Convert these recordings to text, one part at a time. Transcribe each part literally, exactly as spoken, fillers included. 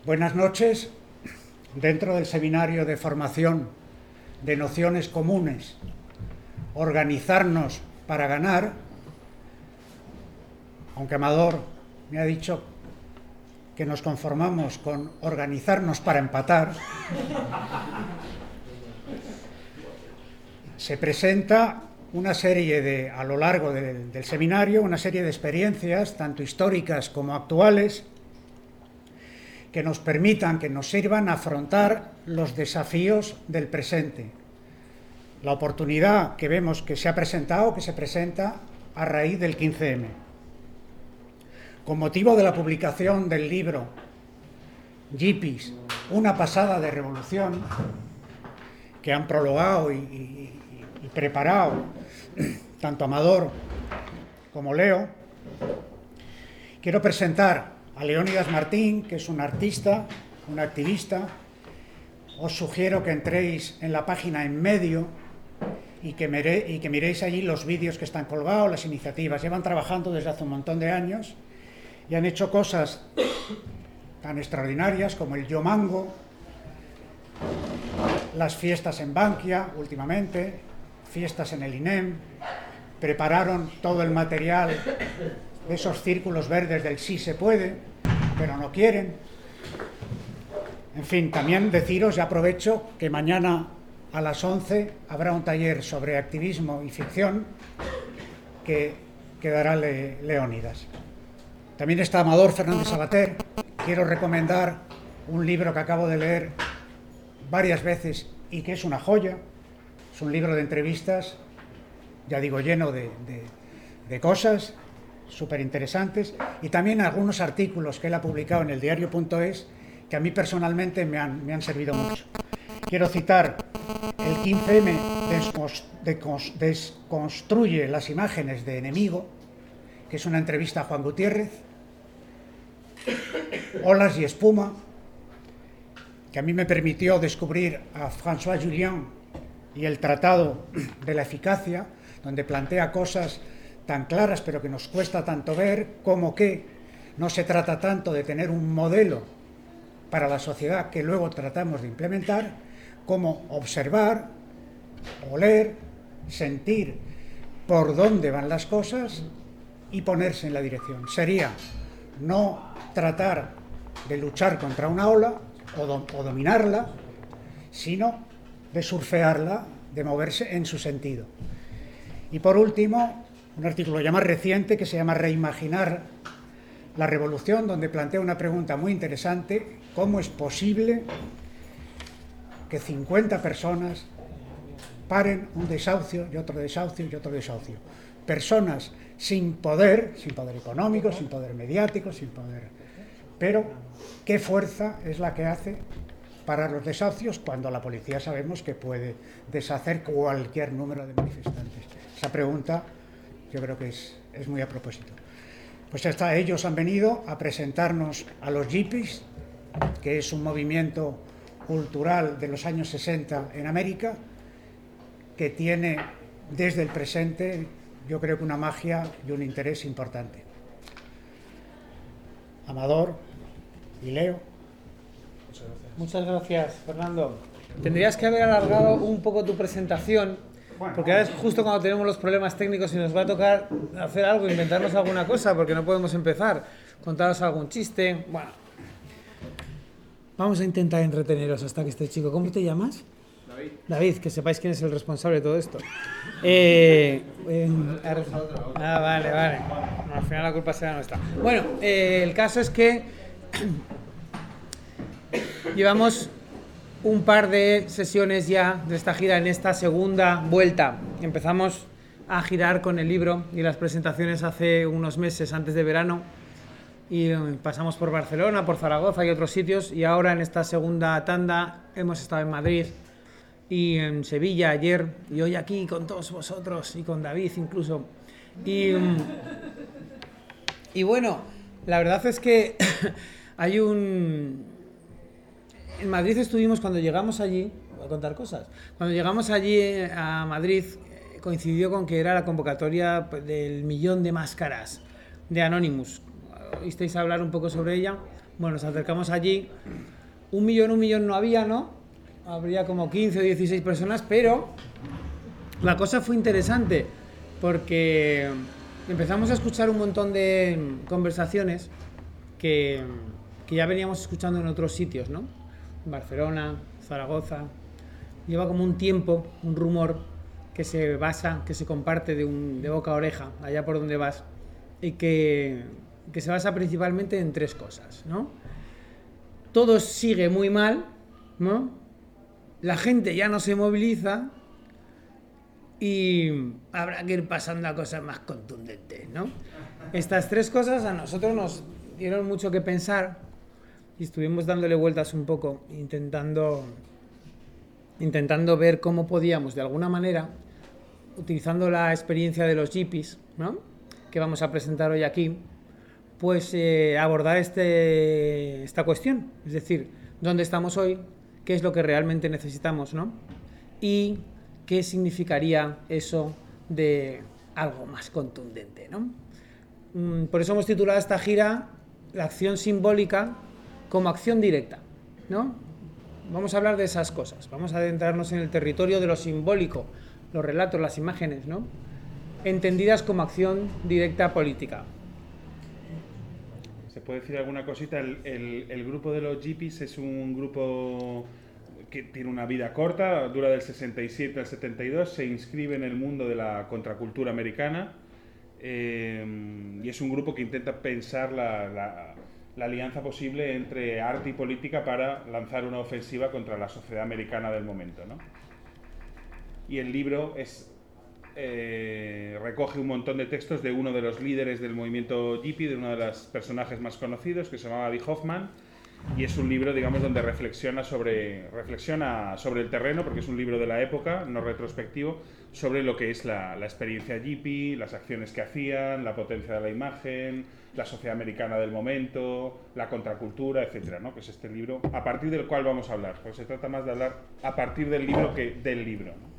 Buenas noches. Dentro del seminario de formación de nociones comunes, organizarnos para ganar, aunque Amador me ha dicho que nos conformamos con organizarnos para empatar, se presenta una serie de, a lo largo de, del seminario, una serie de experiencias, tanto históricas como actuales, que nos permitan, que nos sirvan a afrontar los desafíos del presente. La oportunidad que vemos que se ha presentado, que se presenta a raíz del quince eme. Con motivo de la publicación del libro Yippies, una pasada de revolución, que han prologado y, y, y preparado tanto Amador como Leo, quiero presentar a Leónidas Martín, que es un artista, un activista. Os sugiero que entréis en la página en medio y que, miré, y que miréis allí los vídeos que están colgados, las iniciativas. Llevan trabajando desde hace un montón de años y han hecho cosas tan extraordinarias como el Yo Mango, las fiestas en Bankia últimamente, fiestas en el INEM, prepararon todo el material de esos círculos verdes del sí se puede, pero no quieren. En fin, también deciros, y aprovecho, que mañana a las once habrá un taller sobre activismo y ficción que, que dará Le, Leónidas. También está Amador Fernández Sabater. Quiero recomendar un libro que acabo de leer varias veces y que es una joya. Es un libro de entrevistas, ya digo, lleno de, de, de cosas súper interesantes, y también algunos artículos que él ha publicado en el diario punto es que a mí personalmente me han, me han servido mucho. Quiero citar el quince eme desconstruye las imágenes de enemigo, que es una entrevista a Juan Gutiérrez, Olas y espuma, que a mí me permitió descubrir a François Julian y el Tratado de la Eficacia, donde plantea cosas tan claras pero que nos cuesta tanto ver, como que no se trata tanto de tener un modelo para la sociedad que luego tratamos de implementar, como observar, oler, sentir por dónde van las cosas y ponerse en la dirección. Sería no tratar de luchar contra una ola o, do, o dominarla, sino de surfearla, de moverse en su sentido. Y por último, un artículo ya más reciente que se llama Reimaginar la revolución, donde plantea una pregunta muy interesante: ¿cómo es posible que cincuenta personas paren un desahucio y otro desahucio y otro desahucio? Personas sin poder, sin poder económico, sin poder mediático, sin poder... Pero, ¿qué fuerza es la que hace parar los desahucios cuando la policía sabemos que puede deshacer cualquier número de manifestantes? Esa pregunta yo creo que es, es muy a propósito. Pues hasta ellos han venido a presentarnos a los Yippies, que es un movimiento cultural de los años sesenta en América, que tiene desde el presente, yo creo que una magia y un interés importante. Amador y Leo. Muchas gracias. Muchas gracias, Fernando. Tendrías que haber alargado un poco tu presentación, bueno, porque ahora es justo cuando tenemos los problemas técnicos y nos va a tocar hacer algo, inventarnos alguna cosa, porque no podemos empezar. Contaros algún chiste. Bueno, vamos a intentar entreteneros hasta que este chico... ¿Cómo te llamas? David. David, que sepáis quién es el responsable de todo esto. Eh, eh, ah, vale, vale. No, al final la culpa será nuestra. Bueno, eh, el caso es que llevamos un par de sesiones ya de esta gira en esta segunda vuelta. Empezamos a girar con el libro y las presentaciones hace unos meses, antes de verano, y pasamos por Barcelona, por Zaragoza y otros sitios, y ahora en esta segunda tanda hemos estado en Madrid y en Sevilla ayer, y hoy aquí con todos vosotros y con David incluso. Y, y bueno, la verdad es que hay un... En Madrid estuvimos, cuando llegamos allí, voy a contar cosas, cuando llegamos allí a Madrid coincidió con que era la convocatoria del millón de máscaras de Anonymous. ¿Oísteis hablar un poco sobre ella? Bueno, nos acercamos allí. Un millón, un millón no había, ¿no? Habría como quince o dieciséis personas, pero la cosa fue interesante porque empezamos a escuchar un montón de conversaciones que, que ya veníamos escuchando en otros sitios, ¿no? En Barcelona, Zaragoza. Lleva como un tiempo, un rumor que se basa, que se comparte de, un, de boca a oreja, allá por donde vas, y que, que se basa principalmente en tres cosas, ¿no? Todo sigue muy mal, ¿no? La gente ya no se moviliza y habrá que ir pasando a cosas más contundentes, ¿no? Estas tres cosas a nosotros nos dieron mucho que pensar y estuvimos dándole vueltas un poco, intentando, intentando ver cómo podíamos, de alguna manera, utilizando la experiencia de los hippies, ¿no?, que vamos a presentar hoy aquí, pues eh, abordar este, esta cuestión, es decir, dónde estamos hoy, qué es lo que realmente necesitamos, ¿no?, y qué significaría eso de algo más contundente, ¿no? Por eso hemos titulado esta gira La acción simbólica como acción directa, ¿no? Vamos a hablar de esas cosas, vamos a adentrarnos en el territorio de lo simbólico, los relatos, las imágenes, ¿no?, entendidas como acción directa política. ¿Se puede decir alguna cosita? El, el, el grupo de los hippies es un grupo que tiene una vida corta, dura del sesenta y siete al setenta y dos, se inscribe en el mundo de la contracultura americana eh, y es un grupo que intenta pensar la, la, la alianza posible entre arte y política para lanzar una ofensiva contra la sociedad americana del momento, ¿no? Y el libro es, eh, recoge un montón de textos de uno de los líderes del movimiento hippie, de uno de los personajes más conocidos, que se llamaba Lee Hoffman, y es un libro, digamos, donde reflexiona sobre, reflexiona sobre el terreno, porque es un libro de la época, no retrospectivo, sobre lo que es la, la experiencia hippie, las acciones que hacían, la potencia de la imagen, la sociedad americana del momento, la contracultura, etcétera, ¿no? Que es este libro a partir del cual vamos a hablar, porque se trata más de hablar a partir del libro que del libro, ¿no?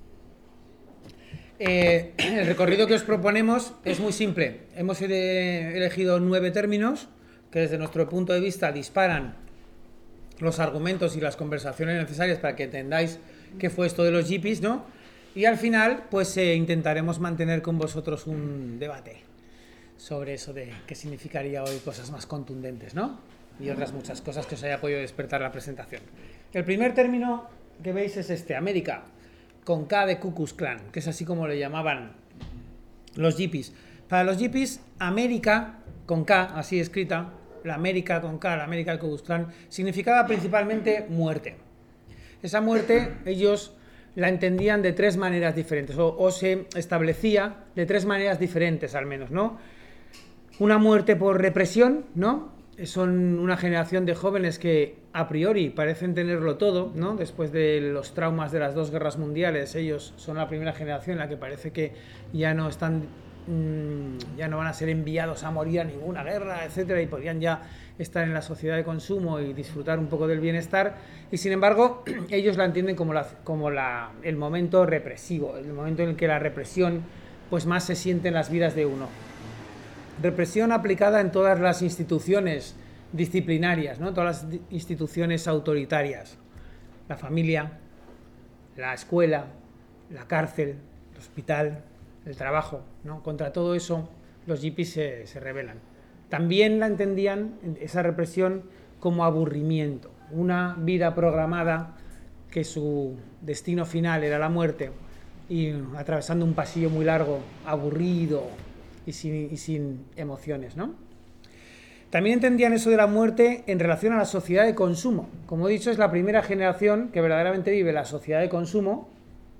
Eh, el recorrido que os proponemos es muy simple. Hemos elegido nueve términos que desde nuestro punto de vista disparan los argumentos y las conversaciones necesarias para que entendáis qué fue esto de los hippies, ¿no? Y al final, pues eh, intentaremos mantener con vosotros un debate sobre eso de qué significaría hoy cosas más contundentes, ¿no? Y otras muchas cosas que os haya podido despertar la presentación. El primer término que veis es este, América, con K de Ku Klux Klan, que es así como le llamaban los hippies. Para los hippies, América, con K, así escrita, la América con K, la América del Ku Klux Klan, significaba principalmente muerte. Esa muerte ellos la entendían de tres maneras diferentes, o, o se establecía de tres maneras diferentes al menos, ¿no? Una muerte por represión, ¿no? Son una generación de jóvenes que a priori parecen tenerlo todo, ¿no? Después de los traumas de las dos guerras mundiales, ellos son la primera generación en la que parece que ya no están, mmm, ya no van a ser enviados a morir a ninguna guerra, etcétera, y podrían ya estar en la sociedad de consumo y disfrutar un poco del bienestar, y sin embargo ellos la entienden como, la, como la, el momento represivo, el momento en el que la represión pues más se siente en las vidas de uno. Represión aplicada en todas las instituciones disciplinarias, ¿no? Todas las instituciones autoritarias, la familia, la escuela, la cárcel, el hospital, el trabajo, ¿no? Contra todo eso los hippies se, se rebelan. También la entendían, esa represión, como aburrimiento, una vida programada que su destino final era la muerte, y atravesando un pasillo muy largo, aburrido y sin, y sin emociones, ¿no? También entendían eso de la muerte en relación a la sociedad de consumo. Como he dicho, es la primera generación que verdaderamente vive la sociedad de consumo,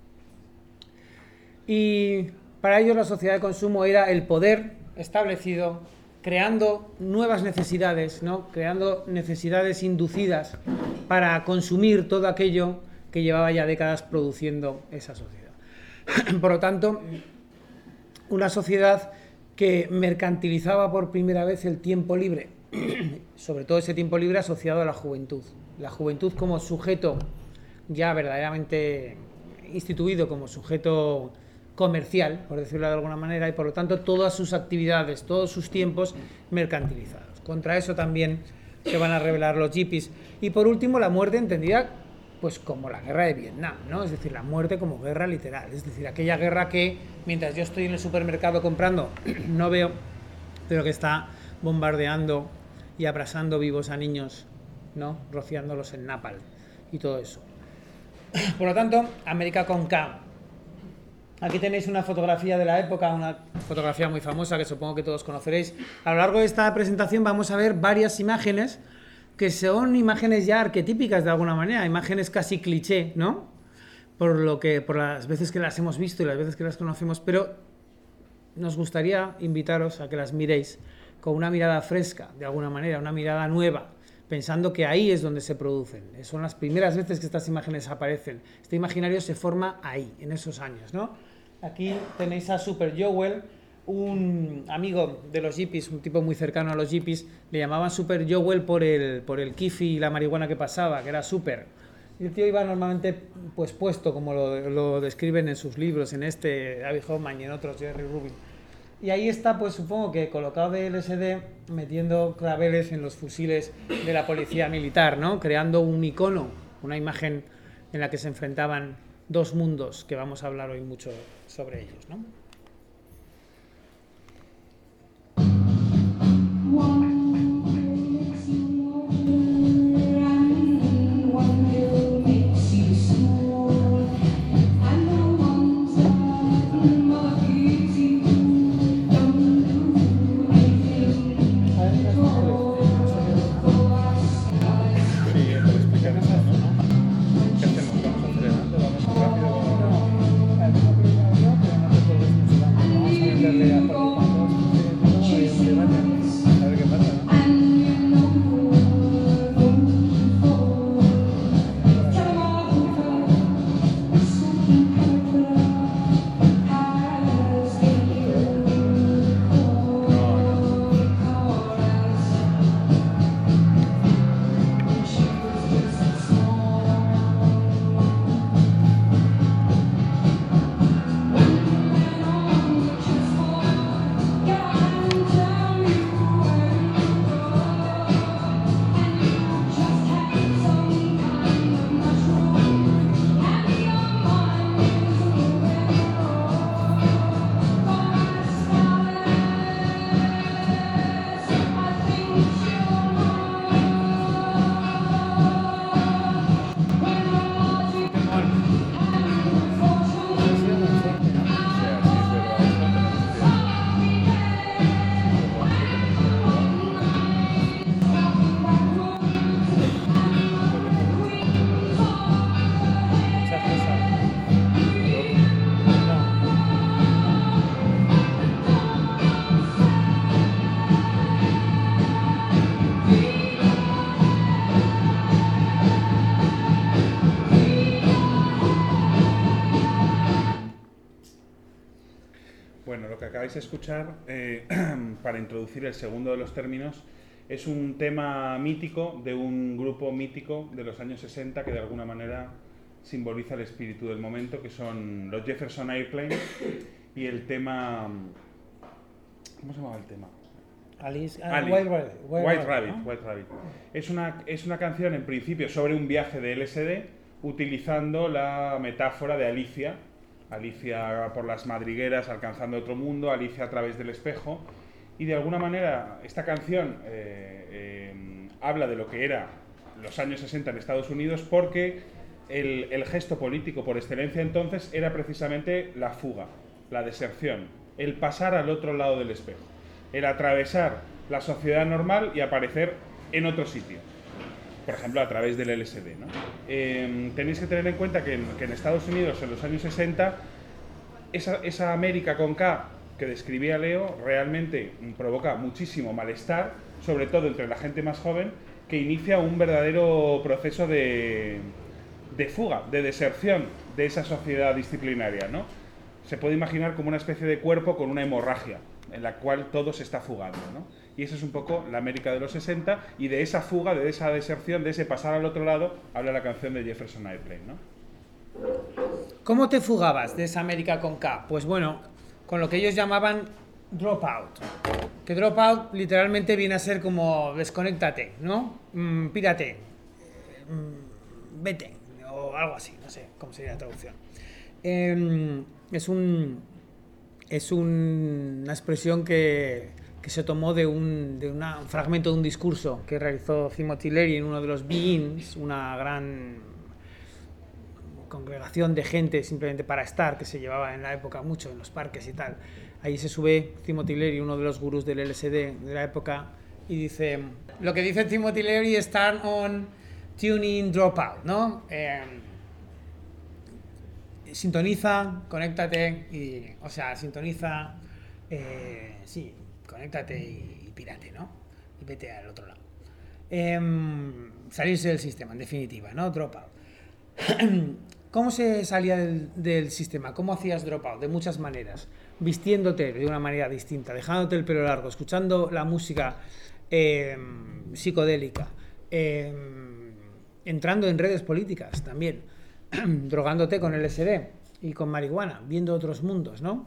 y para ellos la sociedad de consumo era el poder establecido creando nuevas necesidades, ¿no? Creando necesidades inducidas para consumir todo aquello que llevaba ya décadas produciendo esa sociedad. Por lo tanto, una sociedad que mercantilizaba por primera vez el tiempo libre, sobre todo ese tiempo libre asociado a la juventud. La juventud como sujeto ya verdaderamente instituido, como sujeto comercial, por decirlo de alguna manera, y por lo tanto todas sus actividades, todos sus tiempos mercantilizados. Contra eso también se van a revelar los hippies. Y por último, la muerte entendida pues como la guerra de Vietnam, ¿no? Es decir, la muerte como guerra literal, es decir, aquella guerra que mientras yo estoy en el supermercado comprando no veo, pero que está bombardeando y abrasando vivos a niños, ¿no? Rociándolos en napalm y todo eso. Por lo tanto, América con K. Aquí tenéis una fotografía de la época, una fotografía muy famosa que supongo que todos conoceréis. A lo largo de esta presentación vamos a ver varias imágenes que son imágenes ya arquetípicas de alguna manera, imágenes casi cliché, ¿no? Por lo que, por las veces que las hemos visto y las veces que las conocemos, pero nos gustaría invitaros a que las miréis con una mirada fresca, de alguna manera, una mirada nueva, pensando que ahí es donde se producen. Son las primeras veces que estas imágenes aparecen. Este imaginario se forma ahí, en esos años, ¿no? Aquí tenéis a Super Joel, un amigo de los hippies, un tipo muy cercano a los hippies, le llamaban Super Joel por el, por el kifi y la marihuana que pasaba, que era super. Y el tío iba normalmente pues puesto, como lo, lo describen en sus libros, en este David Hoffman y en otros, Jerry Rubin. Y ahí está, pues supongo que colocado de L S D, metiendo claveles en los fusiles de la policía militar, ¿no? Creando un icono, una imagen en la que se enfrentaban dos mundos, que vamos a hablar hoy mucho sobre ellos, ¿no? Acabáis de escuchar, eh, para introducir el segundo de los términos, es un tema mítico de un grupo mítico de los años sesenta que de alguna manera simboliza el espíritu del momento, que son los Jefferson Airplane, y el tema... ¿Cómo se llamaba el tema? Alice, uh, Alice. White Rabbit. White, White Rabbit, Rabbit, ¿no? White Rabbit. Es una, es una canción en principio sobre un viaje de L S D utilizando la metáfora de Alicia, Alicia por las madrigueras alcanzando otro mundo, Alicia a través del espejo, y de alguna manera esta canción eh, eh, habla de lo que era los años sesenta en Estados Unidos, porque el, el gesto político por excelencia entonces era precisamente la fuga, la deserción, el pasar al otro lado del espejo, el atravesar la sociedad normal y aparecer en otro sitio, por ejemplo a través del L S D, ¿no? Eh, tenéis que tener en cuenta que en, que en Estados Unidos en los años sesenta esa, esa América con K que describía Leo realmente provoca muchísimo malestar, sobre todo entre la gente más joven, que inicia un verdadero proceso de, de fuga, de deserción de esa sociedad disciplinaria, ¿no? Se puede imaginar como una especie de cuerpo con una hemorragia, en la cual todo se está fugando, ¿no? Y esa es un poco la América de los sesenta, y de esa fuga, de esa deserción, de ese pasar al otro lado, habla la canción de Jefferson Airplane, ¿no? ¿Cómo te fugabas de esa América con K? Pues bueno, con lo que ellos llamaban Dropout. Que dropout literalmente viene a ser como desconéctate, ¿no? Mm, pírate, mm, vete, o algo así, no sé cómo sería la traducción. Eh, es un, es un, una expresión que, que se tomó de, un, de una, un fragmento de un discurso que realizó Timothy Leary en uno de los Beings, una gran congregación de gente simplemente para estar, que se llevaba en la época mucho en los parques y tal. Ahí se sube Timothy Leary, uno de los gurús del L S D de la época, y dice, lo que dice Timothy Leary es turn on, tune in, drop out, ¿no? Eh, sintoniza, conéctate, y, o sea, sintoniza, eh, sí, conéctate y, y pírate, ¿no? Y vete al otro lado. Eh, salirse del sistema, en definitiva, ¿no? Drop out. ¿Cómo se salía del, del sistema? ¿Cómo hacías dropout? De muchas maneras. Vistiéndote de una manera distinta, dejándote el pelo largo, escuchando la música eh, psicodélica, eh, entrando en redes políticas también, drogándote con L S D y con marihuana, viendo otros mundos, ¿no?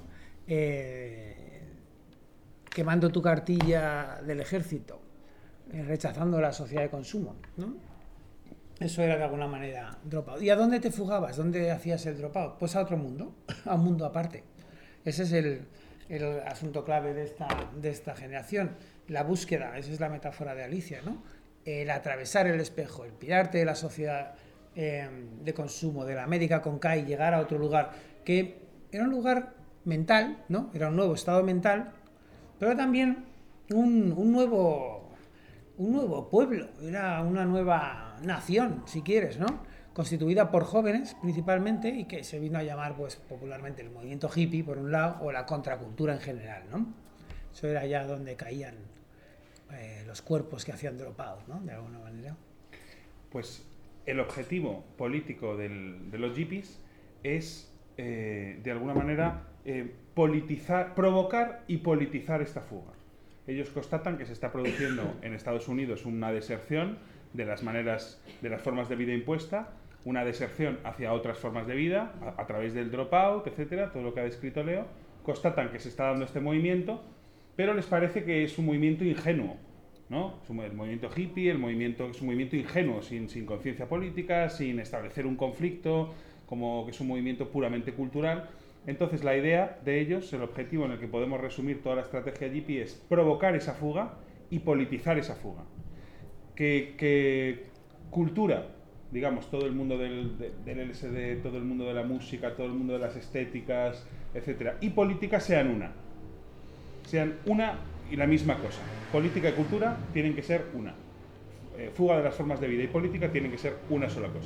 Eh, quemando tu cartilla del ejército, eh, rechazando la sociedad de consumo, ¿no? Eso era de alguna manera dropout. ¿Y a dónde te fugabas? ¿Dónde hacías el dropout? Pues a otro mundo, a un mundo aparte. Ese es el, el asunto clave de esta, de esta generación. La búsqueda, esa es la metáfora de Alicia, ¿no? El atravesar el espejo, el pirarte de la sociedad eh, de consumo, de la América con K y llegar a otro lugar, que era un lugar mental, ¿no? Era un nuevo estado mental, pero también un, un nuevo... un nuevo pueblo, era una nueva nación, si quieres, ¿no? Constituida por jóvenes, principalmente, y que se vino a llamar, pues, popularmente el movimiento hippie, por un lado, o la contracultura en general, ¿no? Eso era ya donde caían eh, los cuerpos que hacían dropout, ¿no? De alguna manera. Pues el objetivo político del, de los hippies es, eh, de alguna manera, eh, politizar, provocar y politizar esta fuga. Ellos constatan que se está produciendo en Estados Unidos una deserción de las maneras, de las formas de vida impuesta, una deserción hacia otras formas de vida, a, a través del dropout, etcétera, todo lo que ha descrito Leo. Constatan que se está dando este movimiento, pero les parece que es un movimiento ingenuo, ¿no? Es un, el movimiento hippie, el movimiento, es un movimiento ingenuo, sin, sin conciencia política, sin establecer un conflicto, como que es un movimiento puramente cultural. Entonces la idea de ellos, el objetivo en el que podemos resumir toda la estrategia hippie es provocar esa fuga y politizar esa fuga. Que, que cultura, digamos, todo el mundo del, de, del L S D, todo el mundo de la música, todo el mundo de las estéticas, etcétera, y política sean una. Sean una y la misma cosa. Política y cultura tienen que ser una. Eh, fuga de las formas de vida y política tienen que ser una sola cosa.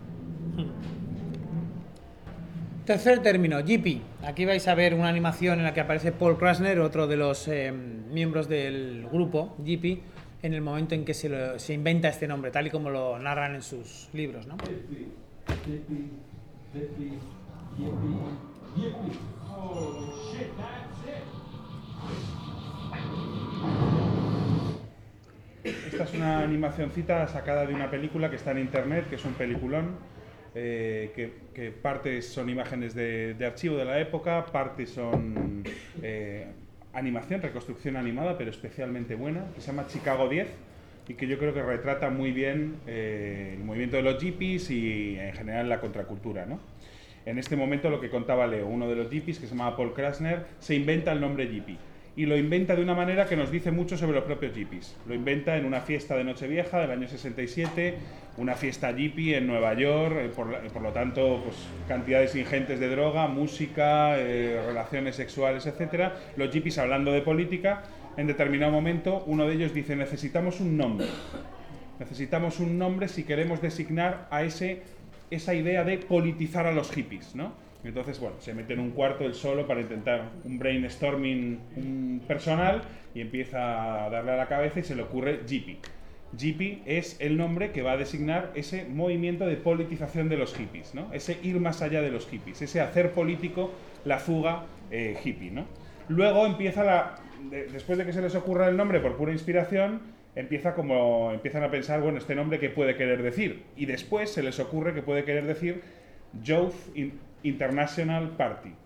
Tercer término, hippie. Aquí vais a ver una animación en la que aparece Paul Krasner, otro de los eh, miembros del grupo hippie, en el momento en que se, lo, se inventa este nombre, tal y como lo narran en sus libros, ¿no? Hippie, hippie, hippie, hippie, hippie. Oh shit, that's it. Esta es una animacioncita sacada de una película que está en internet, que es un peliculón. Eh, que, que partes son imágenes de, de archivo de la época, partes son eh, animación, reconstrucción animada, pero especialmente buena, que se llama Chicago diez y que yo creo que retrata muy bien eh, el movimiento de los hippies y en general la contracultura, ¿no? En este momento lo que contaba Leo, uno de los hippies, que se llamaba Paul Krasner, se inventa el nombre hippie. Y lo inventa de una manera que nos dice mucho sobre los propios hippies. Lo inventa en una fiesta de Nochevieja del año sesenta y siete, una fiesta hippie en Nueva York, por, por lo tanto, pues, cantidades ingentes de droga, música, eh, relaciones sexuales, etcétera. Los hippies hablando de política, en determinado momento uno de ellos dice: necesitamos un nombre. Necesitamos un nombre si queremos designar a ese, esa idea de politizar a los hippies, ¿no? Entonces, bueno, se mete en un cuarto él solo para intentar un brainstorming un personal y empieza a darle a la cabeza y se le ocurre hippie. Hippie es el nombre que va a designar ese movimiento de politización de los hippies, ¿no? Ese ir más allá de los hippies, ese hacer político la fuga eh, hippie, ¿no? Luego empieza la... De, después de que se les ocurra el nombre por pura inspiración, empieza como, empiezan a pensar, bueno, este nombre ¿qué puede querer decir? Y después se les ocurre que puede querer decir Youth International Party,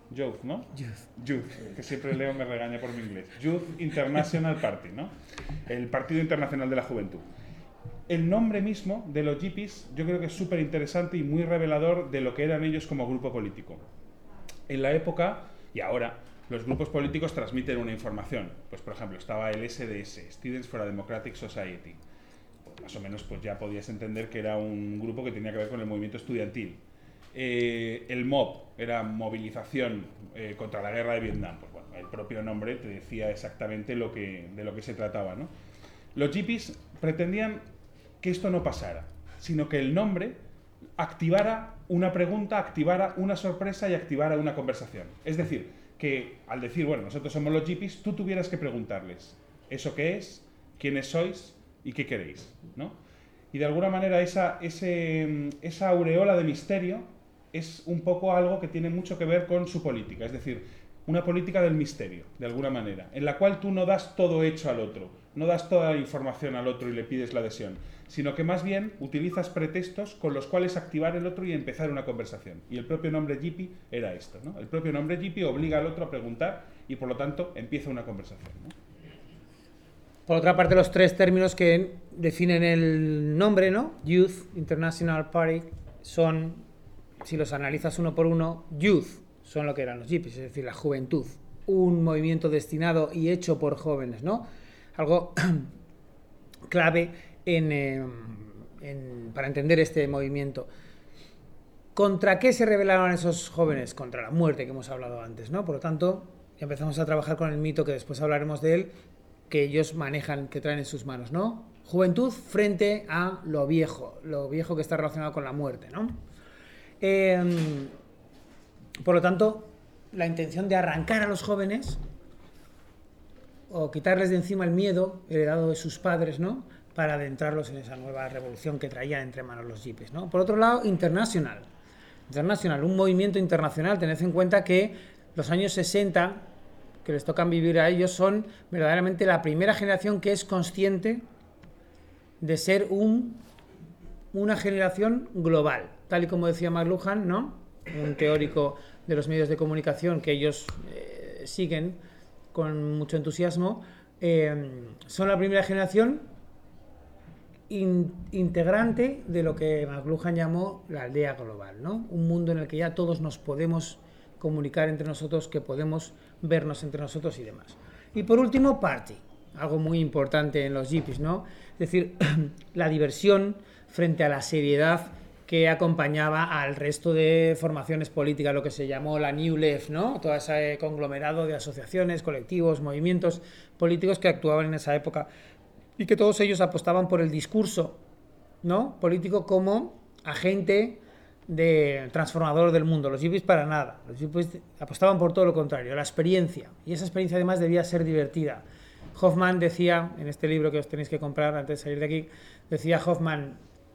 Youth, ¿no? Youth, que siempre Leo me regaña por mi inglés. Youth International Party, ¿no? El Partido Internacional de la Juventud. El nombre mismo de los hippies yo creo que es súper interesante y muy revelador de lo que eran ellos como grupo político. En la época, y ahora, los grupos políticos transmiten una información. Pues, por ejemplo, estaba el S D S, Students for a Democratic Society. Pues, más o menos pues ya podías entender que era un grupo que tenía que ver con el movimiento estudiantil. Eh, el MOB era movilización eh, contra la guerra de Vietnam. Pues bueno, el propio nombre te decía exactamente lo que, de lo que se trataba, ¿no? Los hippies pretendían que esto no pasara, sino que el nombre activara una pregunta, activara una sorpresa y activara una conversación. Es decir, que al decir, bueno, nosotros somos los hippies, tú tuvieras que preguntarles, ¿eso qué es? ¿Quiénes sois? ¿Y qué queréis? ¿No? Y de alguna manera esa, ese, esa aureola de misterio es un poco algo que tiene mucho que ver con su política, es decir, una política del misterio, de alguna manera, en la cual tú no das todo hecho al otro, no das toda la información al otro y le pides la adhesión, sino que más bien utilizas pretextos con los cuales activar el otro y empezar una conversación. Y el propio nombre hippie era esto, ¿no? El propio nombre hippie obliga al otro a preguntar y por lo tanto empieza una conversación, ¿no? Por otra parte, los tres términos que definen el nombre, ¿no? Youth International Party, son, si los analizas uno por uno, youth son lo que eran los hippies, es decir, la juventud, un movimiento destinado y hecho por jóvenes, ¿no? Algo clave en, eh, en, para entender este movimiento. ¿Contra qué se rebelaron esos jóvenes? Contra la muerte, que hemos hablado antes, ¿no? Por lo tanto, empezamos a trabajar con el mito, que después hablaremos de él, que ellos manejan, que traen en sus manos, ¿no? Juventud frente a lo viejo, lo viejo que está relacionado con la muerte, ¿no? Eh, por lo tanto, la intención de arrancar a los jóvenes o quitarles de encima el miedo heredado de sus padres, ¿no? Para adentrarlos en esa nueva revolución que traían entre manos los hippies, ¿no? Por otro lado, internacional. Internacional, un movimiento internacional. Tened en cuenta que los años sesenta, que les tocan vivir a ellos, son verdaderamente la primera generación que es consciente de ser un, una generación global, tal y como decía McLuhan, ¿no? Un teórico de los medios de comunicación que ellos eh, siguen con mucho entusiasmo. Eh, son la primera generación in, integrante de lo que McLuhan llamó la aldea global, ¿no? Un mundo en el que ya todos nos podemos comunicar entre nosotros, que podemos vernos entre nosotros y demás. Y por último, party, algo muy importante en los hippies, ¿no? Es decir, la diversión frente a la seriedad que acompañaba al resto de formaciones políticas, lo que se llamó la New Left, ¿no? Todo ese conglomerado de asociaciones, colectivos, movimientos políticos que actuaban en esa época y que todos ellos apostaban por el discurso, ¿no? Político como agente de transformador del mundo. Los hippies para nada. Los hippies apostaban por todo lo contrario, la experiencia. Y esa experiencia además debía ser divertida. Hoffman decía, en este libro que os tenéis que comprar antes de salir de aquí, decía Hoffman,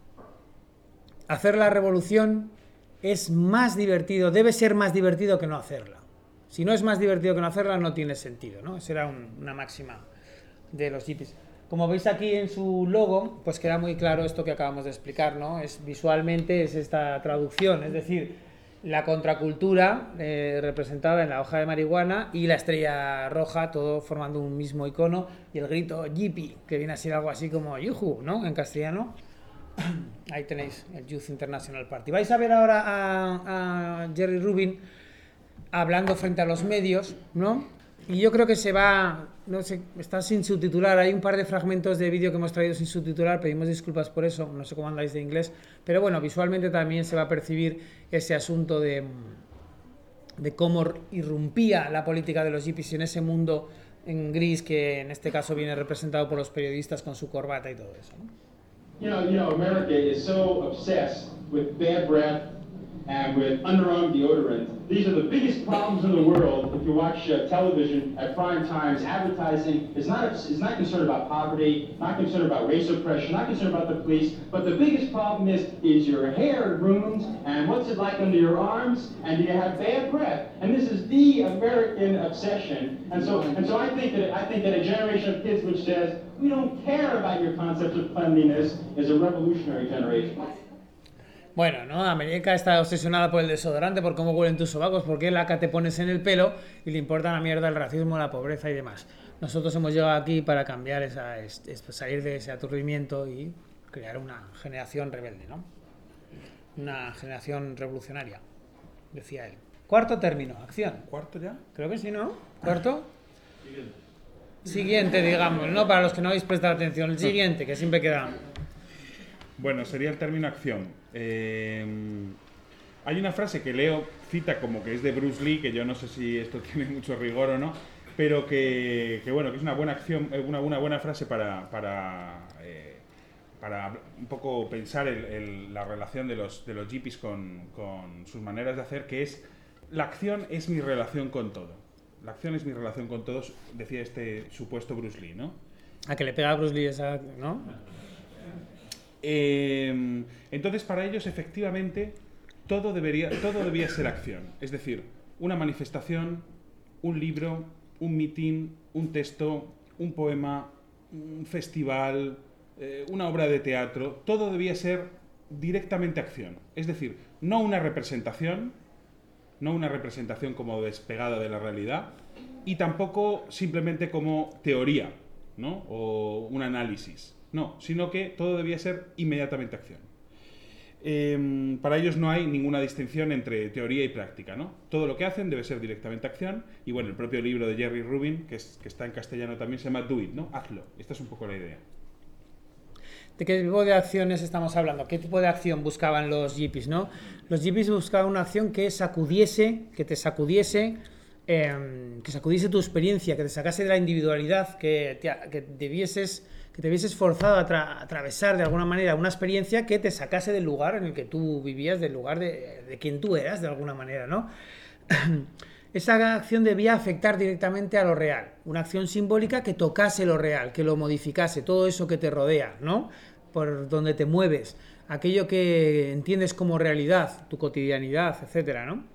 hacer la revolución es más divertido, debe ser más divertido que no hacerla. Si no es más divertido que no hacerla, no tiene sentido, ¿no? Esa era un, una máxima de los hippies. Como veis aquí en su logo, pues queda muy claro esto que acabamos de explicar, ¿no? Es, visualmente es esta traducción, es decir, la contracultura eh, representada en la hoja de marihuana y la estrella roja, todo formando un mismo icono, y el grito yippie, que viene a ser algo así como yuhu, ¿no? En castellano. Ahí tenéis el Youth International Party. Vais a ver ahora a, a Jerry Rubin hablando frente a los medios, ¿no? Y yo creo que se va, no sé, está sin subtitular. Hay un par de fragmentos de vídeo que hemos traído sin subtitular, pedimos disculpas por eso, no sé cómo andáis de inglés, pero bueno, visualmente también se va a percibir ese asunto de, de cómo irrumpía la política de los hippies en ese mundo en gris que en este caso viene representado por los periodistas con su corbata y todo eso, ¿no? You know, you know, America is so obsessed with bad breath and with underarm deodorant. These are the biggest problems in the world. If you watch uh, television at prime times, advertising is not is not concerned about poverty, not concerned about race oppression, not concerned about the police. But the biggest problem is is your hair ruined, and what's it like under your arms, and do you have bad breath? And this is the American obsession. And so and so I think that I think that a generation of kids which says we don't care about your concept of cleanliness is a revolutionary generation. Bueno, ¿no? América está obsesionada por el desodorante, por cómo huelen tus sobacos, por qué laca te pones en el pelo y le importa la mierda el racismo, la pobreza y demás. Nosotros hemos llegado aquí para cambiar esa, es, es, salir de ese aturdimiento y crear una generación rebelde, ¿no? Una generación revolucionaria, decía él. Cuarto término, acción. ¿Cuarto ya? Creo que sí, ¿no? ¿Cuarto? Siguiente. Siguiente, digamos, ¿no? Para los que no habéis prestado atención. El siguiente, que siempre queda... Bueno, sería el término acción. Eh, hay una frase que Leo cita como que es de Bruce Lee, que yo no sé si esto tiene mucho rigor o no, pero que, que bueno, que es una buena acción, una, una buena frase para, para, eh, para un poco pensar el, el, la relación de los, de los hippies con, con sus maneras de hacer, que es: la acción es mi relación con todo. La acción es mi relación con todos, decía este supuesto Bruce Lee, ¿no? A que le pega a Bruce Lee esa, ¿no? Eh, entonces, para ellos, efectivamente, todo, debería, todo debía ser acción. Es decir, una manifestación, un libro, un mitin, un texto, un poema, un festival, eh, una obra de teatro, todo debía ser directamente acción. Es decir, no una representación, no una representación como despegada de la realidad, y tampoco simplemente como teoría, ¿no? O un análisis. No, sino que todo debía ser inmediatamente acción. Eh, para ellos no hay ninguna distinción entre teoría y práctica, ¿no? Todo lo que hacen debe ser directamente acción. Y bueno, el propio libro de Jerry Rubin, que, es, que está en castellano también, se llama Do It, ¿no? Hazlo. Esta es un poco la idea. ¿De qué tipo de acciones estamos hablando? ¿Qué tipo de acción buscaban los hippies, no? Los hippies buscaban una acción que sacudiese, que te sacudiese, eh, que sacudiese tu experiencia, que te sacase de la individualidad, que te, que debieses... que te hubieses forzado a, tra- a atravesar de alguna manera una experiencia que te sacase del lugar en el que tú vivías, del lugar de, de quien tú eras, de alguna manera, ¿no? Esa acción debía afectar directamente a lo real, una acción simbólica que tocase lo real, que lo modificase, todo eso que te rodea, ¿no? Por donde te mueves, aquello que entiendes como realidad, tu cotidianidad, etcétera, ¿no?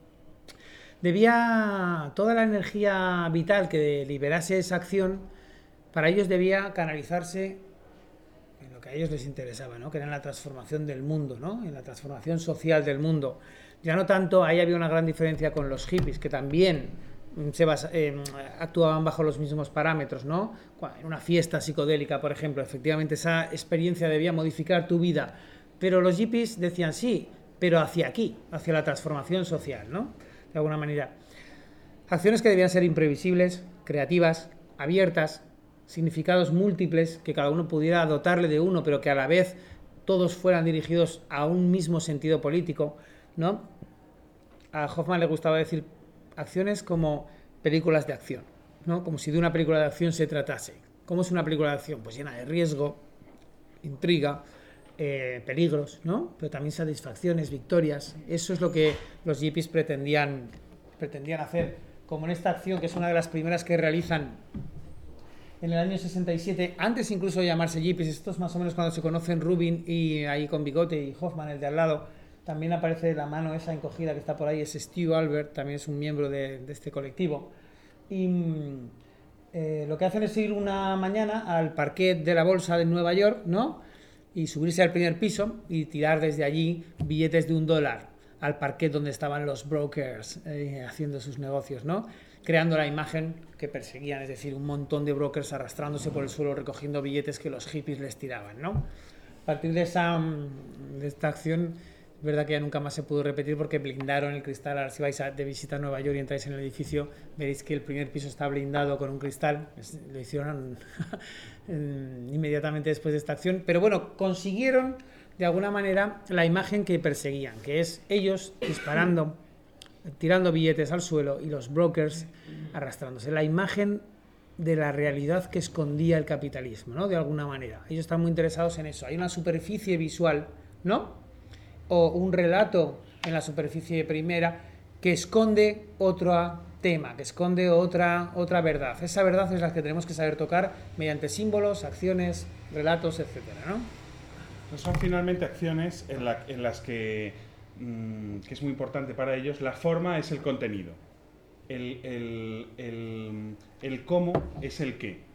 Debía, toda la energía vital que liberase esa acción, para ellos debía canalizarse en lo que a ellos les interesaba, ¿no? Que era en la transformación del mundo, ¿no? En la transformación social del mundo. Ya no tanto, ahí había una gran diferencia con los hippies, que también se basa, eh, actuaban bajo los mismos parámetros, ¿no? En una fiesta psicodélica, por ejemplo, efectivamente esa experiencia debía modificar tu vida. Pero los hippies decían sí, pero hacia aquí, hacia la transformación social, ¿no? De alguna manera. Acciones que debían ser imprevisibles, creativas, abiertas, significados múltiples, que cada uno pudiera dotarle de uno, pero que a la vez todos fueran dirigidos a un mismo sentido político, ¿no? A Hoffman le gustaba decir acciones como películas de acción, ¿no? Como si de una película de acción se tratase. ¿Cómo es una película de acción? Pues llena de riesgo, intriga, eh, peligros, ¿no? Pero también satisfacciones, victorias. Eso es lo que los hippies pretendían, pretendían hacer, como en esta acción, que es una de las primeras que realizan en el año sesenta y siete, antes incluso de llamarse hippies. Esto es más o menos cuando se conocen Rubin y ahí con bigote y Hoffman, el de al lado. También aparece la mano esa encogida que está por ahí, es Stu Albert, también es un miembro de, de este colectivo. Y eh, lo que hacen es ir una mañana al parquet de la bolsa de Nueva York, ¿no? Y subirse al primer piso y tirar desde allí billetes de un dólar al parquet donde estaban los brokers eh, haciendo sus negocios, ¿no? Creando la imagen que perseguían, es decir, un montón de brokers arrastrándose por el suelo recogiendo billetes que los hippies les tiraban, ¿no? A partir de esa de esta acción, es verdad que ya nunca más se pudo repetir porque blindaron el cristal. Ahora si vais a, de visita a Nueva York y entráis en el edificio, veréis que el primer piso está blindado con un cristal. Lo hicieron inmediatamente después de esta acción, pero bueno, consiguieron de alguna manera la imagen que perseguían, que es ellos disparando, tirando billetes al suelo y los brokers arrastrándose. La imagen de la realidad que escondía el capitalismo, ¿no? De alguna manera. Ellos están muy interesados en eso. Hay una superficie visual, ¿no? O un relato en la superficie primera que esconde otro tema, que esconde otra, otra verdad. Esa verdad es la que tenemos que saber tocar mediante símbolos, acciones, relatos, etcétera, ¿no? No son finalmente acciones en, la, en las que, mmm, que es muy importante para ellos, la forma es el contenido, el, el, el, el cómo es el qué.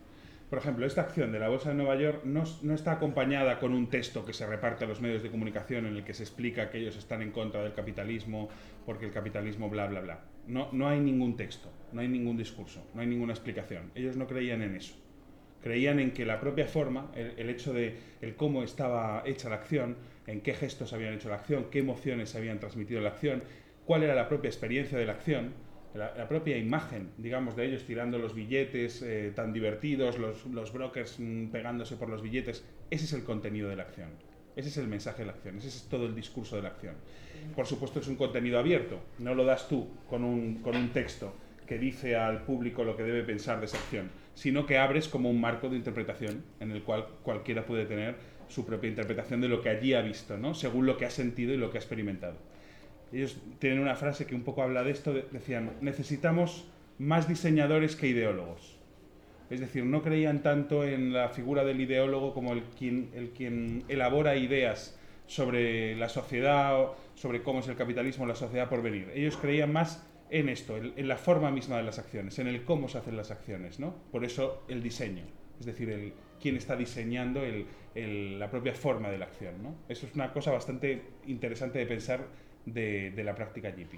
Por ejemplo, esta acción de la Bolsa de Nueva York no, no está acompañada con un texto que se reparte a los medios de comunicación en el que se explica que ellos están en contra del capitalismo porque el capitalismo bla, bla, bla. No, no hay ningún texto, no hay ningún discurso, no hay ninguna explicación. Ellos no creían en eso. Creían en que la propia forma, el, el hecho de el cómo estaba hecha la acción, en qué gestos habían hecho la acción, qué emociones habían transmitido la acción, cuál era la propia experiencia de la acción, La, la propia imagen, digamos, de ellos tirando los billetes eh, tan divertidos, los, los brokers mm, pegándose por los billetes. Ese es el contenido de la acción, ese es el mensaje de la acción, ese es todo el discurso de la acción. Por supuesto es un contenido abierto, no lo das tú con un, con un texto que dice al público lo que debe pensar de esa acción, sino que abres como un marco de interpretación en el cual cualquiera puede tener su propia interpretación de lo que allí ha visto, ¿no? Según lo que ha sentido y lo que ha experimentado. Ellos tienen una frase que un poco habla de esto, decían, necesitamos más diseñadores que ideólogos. Es decir, no creían tanto en la figura del ideólogo como el quien, el quien elabora ideas sobre la sociedad, sobre cómo es el capitalismo, la sociedad por venir. Ellos creían más en esto, en, en la forma misma de las acciones, en el cómo se hacen las acciones, ¿no? Por eso el diseño, es decir, el quién está diseñando el, el, la propia forma de la acción, ¿no? Eso es una cosa bastante interesante de pensar De, de la práctica G P.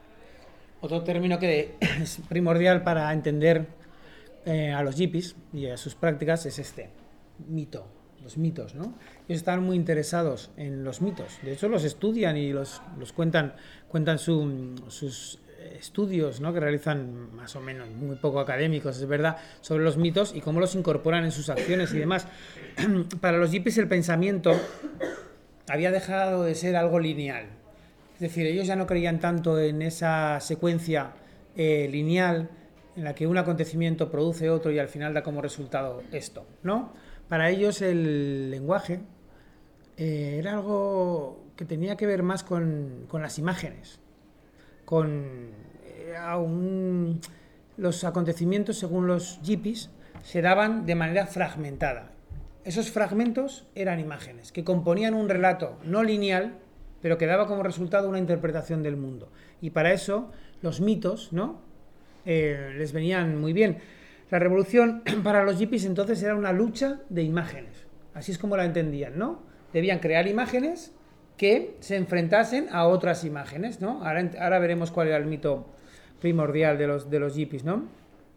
Otro término que es primordial para entender eh, a los G Ps y a sus prácticas es este, mito, los mitos, ¿no? Ellos están muy interesados en los mitos, de hecho los estudian y los, los cuentan, cuentan su, sus estudios, ¿no? Que realizan más o menos muy poco académicos, es verdad, sobre los mitos y cómo los incorporan en sus acciones y demás. Para los G Ps el pensamiento había dejado de ser algo lineal. Es decir, ellos ya no creían tanto en esa secuencia eh, lineal en la que un acontecimiento produce otro y al final da como resultado esto, ¿no? Para ellos el lenguaje eh, era algo que tenía que ver más con, con las imágenes, con era un, los acontecimientos según los G Ps se daban de manera fragmentada. Esos fragmentos eran imágenes que componían un relato no lineal, pero que daba como resultado una interpretación del mundo. Y para eso los mitos, ¿no? eh, les venían muy bien. La revolución para los G Ps entonces era una lucha de imágenes. Así es como la entendían, ¿no? Debían crear imágenes que se enfrentasen a otras imágenes, ¿no? Ahora, ahora veremos cuál era el mito primordial de los, de los G Ps, ¿no?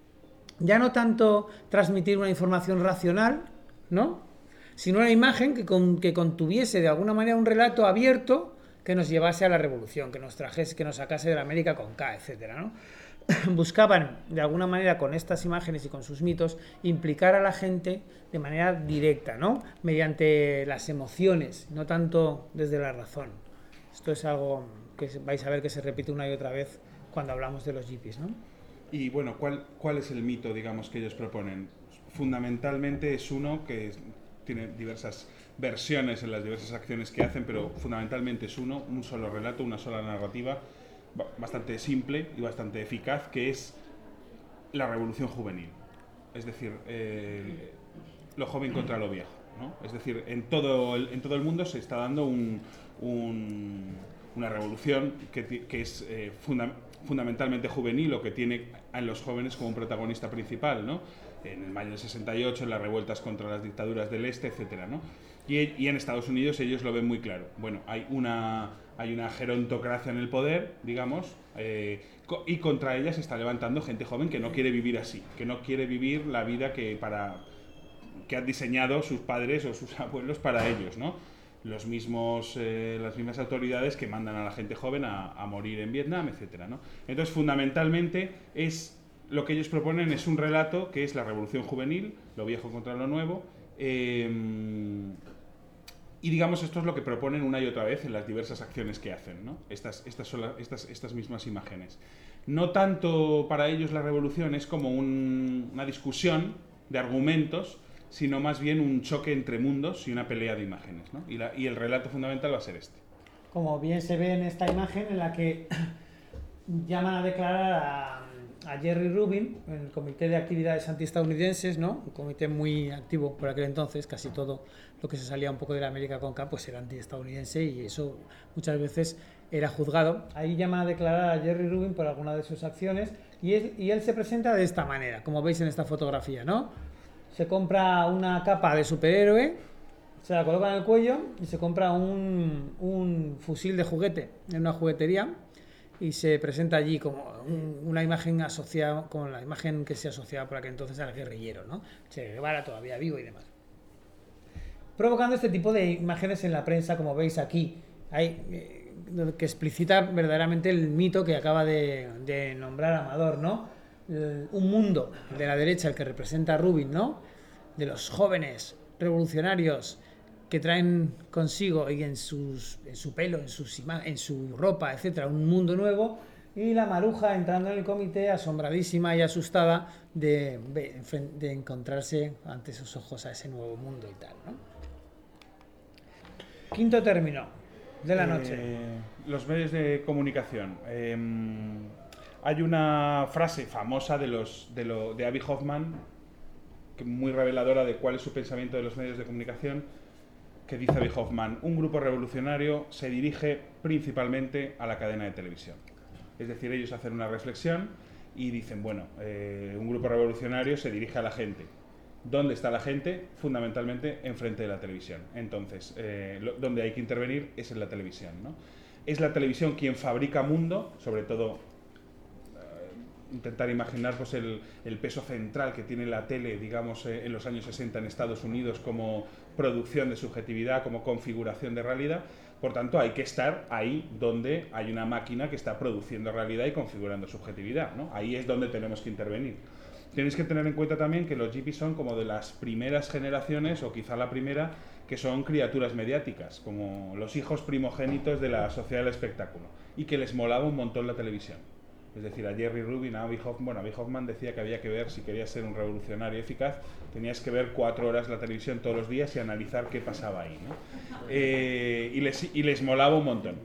Ya no tanto transmitir una información racional, ¿no? Sino una imagen que, con, que contuviese de alguna manera un relato abierto que nos llevase a la revolución, que nos trajese, que nos sacase de la América con K, etcétera, ¿no? Buscaban de alguna manera con estas imágenes y con sus mitos implicar a la gente de manera directa, ¿no? Mediante las emociones, no tanto desde la razón. Esto es algo que vais a ver que se repite una y otra vez cuando hablamos de los G Ps, ¿no? Y bueno, ¿cuál, cuál es el mito, digamos, que ellos proponen? Fundamentalmente es uno que es, tiene diversas versiones en las diversas acciones que hacen, pero fundamentalmente es uno, un solo relato, una sola narrativa, bastante simple y bastante eficaz, que es la revolución juvenil. Es decir, eh, lo joven contra lo viejo, ¿no? Es decir, en todo el, en todo el mundo se está dando un, un, una revolución que, que es eh, funda, fundamentalmente juvenil, o que tiene a los jóvenes como un protagonista principal, ¿no? En el mayo del sesenta y ocho, en las revueltas contra las dictaduras del este, etcétera, ¿no? Y, y en Estados Unidos ellos lo ven muy claro. Bueno, hay una, hay una gerontocracia en el poder, digamos, eh, co y contra ella se está levantando gente joven que no quiere vivir así, que no quiere vivir la vida que, para, que han diseñado sus padres o sus abuelos para ellos, ¿no? Los mismos, eh, las mismas autoridades que mandan a la gente joven a, a morir en Vietnam, etcétera, ¿no? Entonces, fundamentalmente, es lo que ellos proponen es un relato que es la revolución juvenil, lo viejo contra lo nuevo, eh, y digamos esto es lo que proponen una y otra vez en las diversas acciones que hacen, ¿no? Estas, estas, son la, estas, estas mismas imágenes. No tanto para ellos la revolución es como un, una discusión de argumentos, sino más bien un choque entre mundos y una pelea de imágenes, ¿no? Y, la, y el relato fundamental va a ser este. Como bien se ve en esta imagen en la que llaman a declarar a, a Jerry Rubin, el Comité de Actividades Antiestadounidenses, ¿no? Un comité muy activo por aquel entonces, casi todo lo que se salía un poco de la América con K pues era antiestadounidense, y eso muchas veces era juzgado. Ahí llama a declarar a Jerry Rubin por alguna de sus acciones, y él, y él se presenta de esta manera, como veis en esta fotografía, ¿no? se compra una capa de superhéroe, se la coloca en el cuello y se compra un, un fusil de juguete en una juguetería y se presenta allí como un, una imagen asociada con la imagen que se asociaba por aquel entonces al guerrillero, ¿no? Che Guevara todavía vivo y demás. Provocando este tipo de imágenes en la prensa, como veis aquí, hay, eh, que explicita verdaderamente el mito que acaba de, de nombrar Amador, ¿no? El, un mundo de la derecha, el que representa a Rubin, ¿no? De los jóvenes revolucionarios que traen consigo y en, sus, en su pelo, en, sus en su ropa, etcétera, un mundo nuevo, y la maruja entrando en el comité asombradísima y asustada de, de encontrarse ante sus ojos a ese nuevo mundo y tal, ¿no? Quinto término de la noche. Eh, los medios de comunicación. Eh, hay una frase famosa de, los, de, lo, de Abby Hoffman, que muy reveladora de cuál es su pensamiento de los medios de comunicación, que dice Abby Hoffman: un grupo revolucionario se dirige principalmente a la cadena de televisión. Es decir, ellos hacen una reflexión y dicen, bueno, eh, un grupo revolucionario se dirige a la gente. ¿Dónde está la gente? Fundamentalmente enfrente de la televisión. Entonces, eh, lo, donde hay que intervenir es en la televisión, ¿no? Es la televisión quien fabrica mundo, sobre todo eh, intentar imaginar pues, el, el peso central que tiene la tele, digamos, eh, en los años sesenta en Estados Unidos como producción de subjetividad, como configuración de realidad. Por tanto, hay que estar ahí donde hay una máquina que está produciendo realidad y configurando subjetividad, ¿no? Ahí es donde tenemos que intervenir. Tenéis que tener en cuenta también que los hippies son como de las primeras generaciones, o quizá la primera, que son criaturas mediáticas, como los hijos primogénitos de la sociedad del espectáculo, y que les molaba un montón la televisión. Es decir, a Jerry Rubin, a Abby Hoffman, bueno, Abby Hoffman decía que había que ver, si querías ser un revolucionario eficaz, tenías que ver cuatro horas la televisión todos los días y analizar qué pasaba ahí, ¿no? Eh, y, les, y les molaba un montón.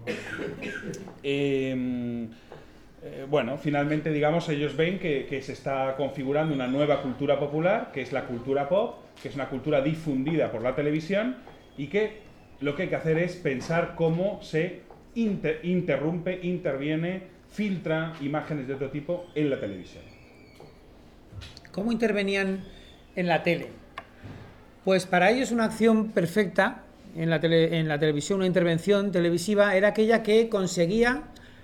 Eh, Eh, bueno, finalmente, digamos, ellos ven que, que se está configurando una nueva cultura popular, que es la cultura pop, que es una cultura difundida por la televisión, y que lo que hay que hacer es pensar cómo se inter interrumpe, interviene, filtra imágenes de otro tipo en la televisión. ¿Cómo intervenían en la tele? Pues para ellos una acción perfecta en la, tele, en la televisión, una intervención televisiva, era aquella que conseguía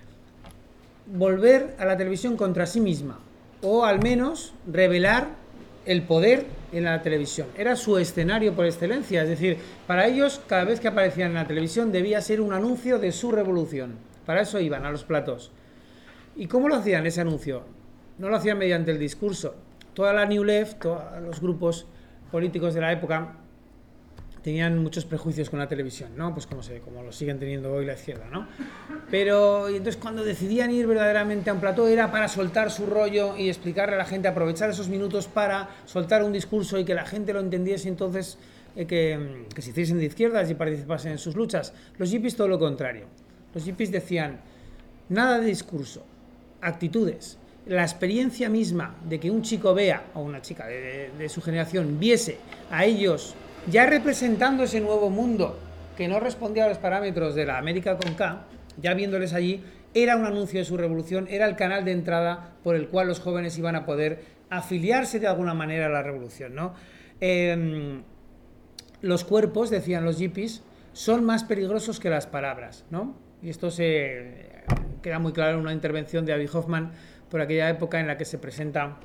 volver a la televisión contra sí misma, o al menos revelar el poder en la televisión. Era su escenario por excelencia, es decir, para ellos cada vez que aparecían en la televisión debía ser un anuncio de su revolución. Para eso iban a los platos. ¿Y cómo lo hacían ese anuncio? No lo hacían mediante el discurso. Toda la New Left, todos los grupos políticos de la época tenían muchos prejuicios con la televisión, ¿no? Pues como, se, como lo siguen teniendo hoy la izquierda, ¿no? Pero y entonces cuando decidían ir verdaderamente a un plató era para soltar su rollo y explicarle a la gente, aprovechar esos minutos para soltar un discurso y que la gente lo entendiese, entonces eh, que, que se hiciesen de izquierdas y participasen en sus luchas. Los hippies todo lo contrario. Los hippies decían, nada de discurso, actitudes. La experiencia misma de que un chico vea, o una chica de, de, de su generación, viese a ellos ya representando ese nuevo mundo que no respondía a los parámetros de la América con K, ya viéndoles allí, era un anuncio de su revolución, era el canal de entrada por el cual los jóvenes iban a poder afiliarse de alguna manera a la revolución, ¿no? Eh, los cuerpos, decían los hippies, son más peligrosos que las palabras, ¿no? Y esto se queda muy claro en una intervención de Abby Hoffman por aquella época en la que se presenta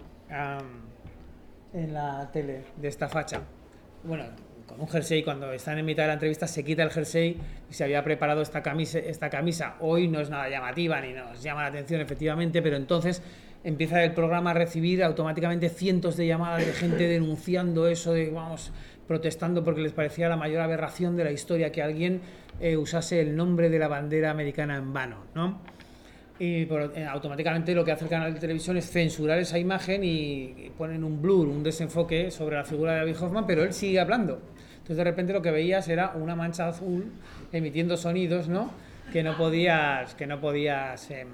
um, en la tele de esta facha. Bueno, con un jersey, cuando están en mitad de la entrevista se quita el jersey y se había preparado esta camisa, esta camisa. Hoy no es nada llamativa ni nos llama la atención efectivamente, pero entonces empieza el programa a recibir automáticamente cientos de llamadas de gente denunciando eso, de vamos, protestando porque les parecía la mayor aberración de la historia que alguien eh, usase el nombre de la bandera americana en vano, ¿no? Y por, eh, automáticamente lo que hace el canal de televisión es censurar esa imagen y, y ponen un blur, un desenfoque sobre la figura de Abby Hoffman, pero él sigue hablando. Entonces de repente lo que veías era una mancha azul emitiendo sonidos, ¿no? Que no podías, que no podías, eh,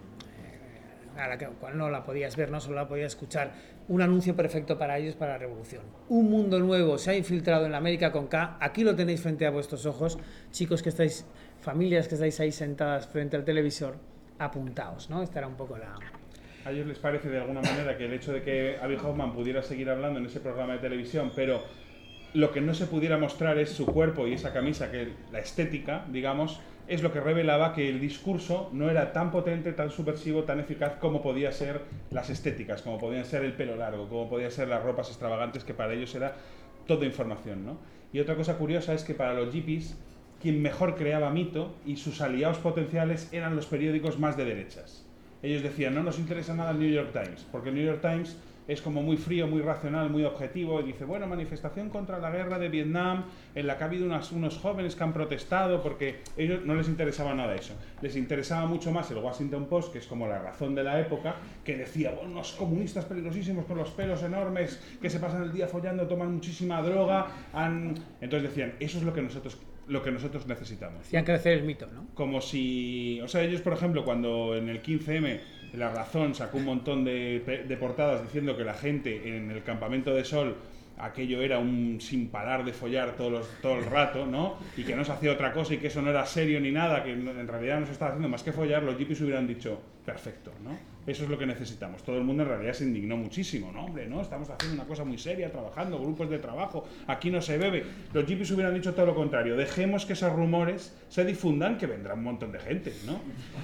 a la que cual no la podías ver, no solo la podías escuchar. Un anuncio perfecto para ellos, para la revolución. Un mundo nuevo se ha infiltrado en la América con K. Aquí lo tenéis frente a vuestros ojos, chicos que estáis, familias que estáis ahí sentadas frente al televisor. Apuntaos, ¿no? Esta era un poco la, A ellos les parece de alguna manera que el hecho de que Abby Hoffman pudiera seguir hablando en ese programa de televisión, pero lo que no se pudiera mostrar es su cuerpo y esa camisa, que la estética, digamos, es lo que revelaba que el discurso no era tan potente, tan subversivo, tan eficaz como podía ser las estéticas, como podían ser el pelo largo, como podían ser las ropas extravagantes, que para ellos era toda información, ¿no? Y otra cosa curiosa es que para los hippies, quien mejor creaba mito y sus aliados potenciales eran los periódicos más de derechas. Ellos decían, no nos interesa nada el New York Times, porque el New York Times es como muy frío, muy racional, muy objetivo, y dice, bueno, manifestación contra la guerra de Vietnam, en la que ha habido unas, unos jóvenes que han protestado, porque a ellos no les interesaba nada eso. Les interesaba mucho más el Washington Post, que es como la razón de la época, que decía, bueno, unos comunistas peligrosísimos con los pelos enormes, que se pasan el día follando, toman muchísima droga, han... Entonces decían, eso es lo que nosotros... lo que nosotros necesitamos. Hacían crecer el mito, ¿no? Como si... O sea, ellos, por ejemplo, cuando en el quince eme La Razón sacó un montón de, de portadas diciendo que la gente en el campamento de Sol aquello era un sin parar de follar todo, los, todo el rato, ¿no? Y que no se hacía otra cosa y que eso no era serio ni nada, que en realidad no se estaba haciendo más que follar, los hippies hubieran dicho, perfecto, ¿no? Eso es lo que necesitamos. Todo el mundo en realidad se indignó muchísimo, ¿no? Hombre, ¿no? Estamos haciendo una cosa muy seria, trabajando, grupos de trabajo, aquí no se bebe. Los hippies hubieran dicho todo lo contrario, dejemos que esos rumores se difundan, que vendrá un montón de gente, ¿no?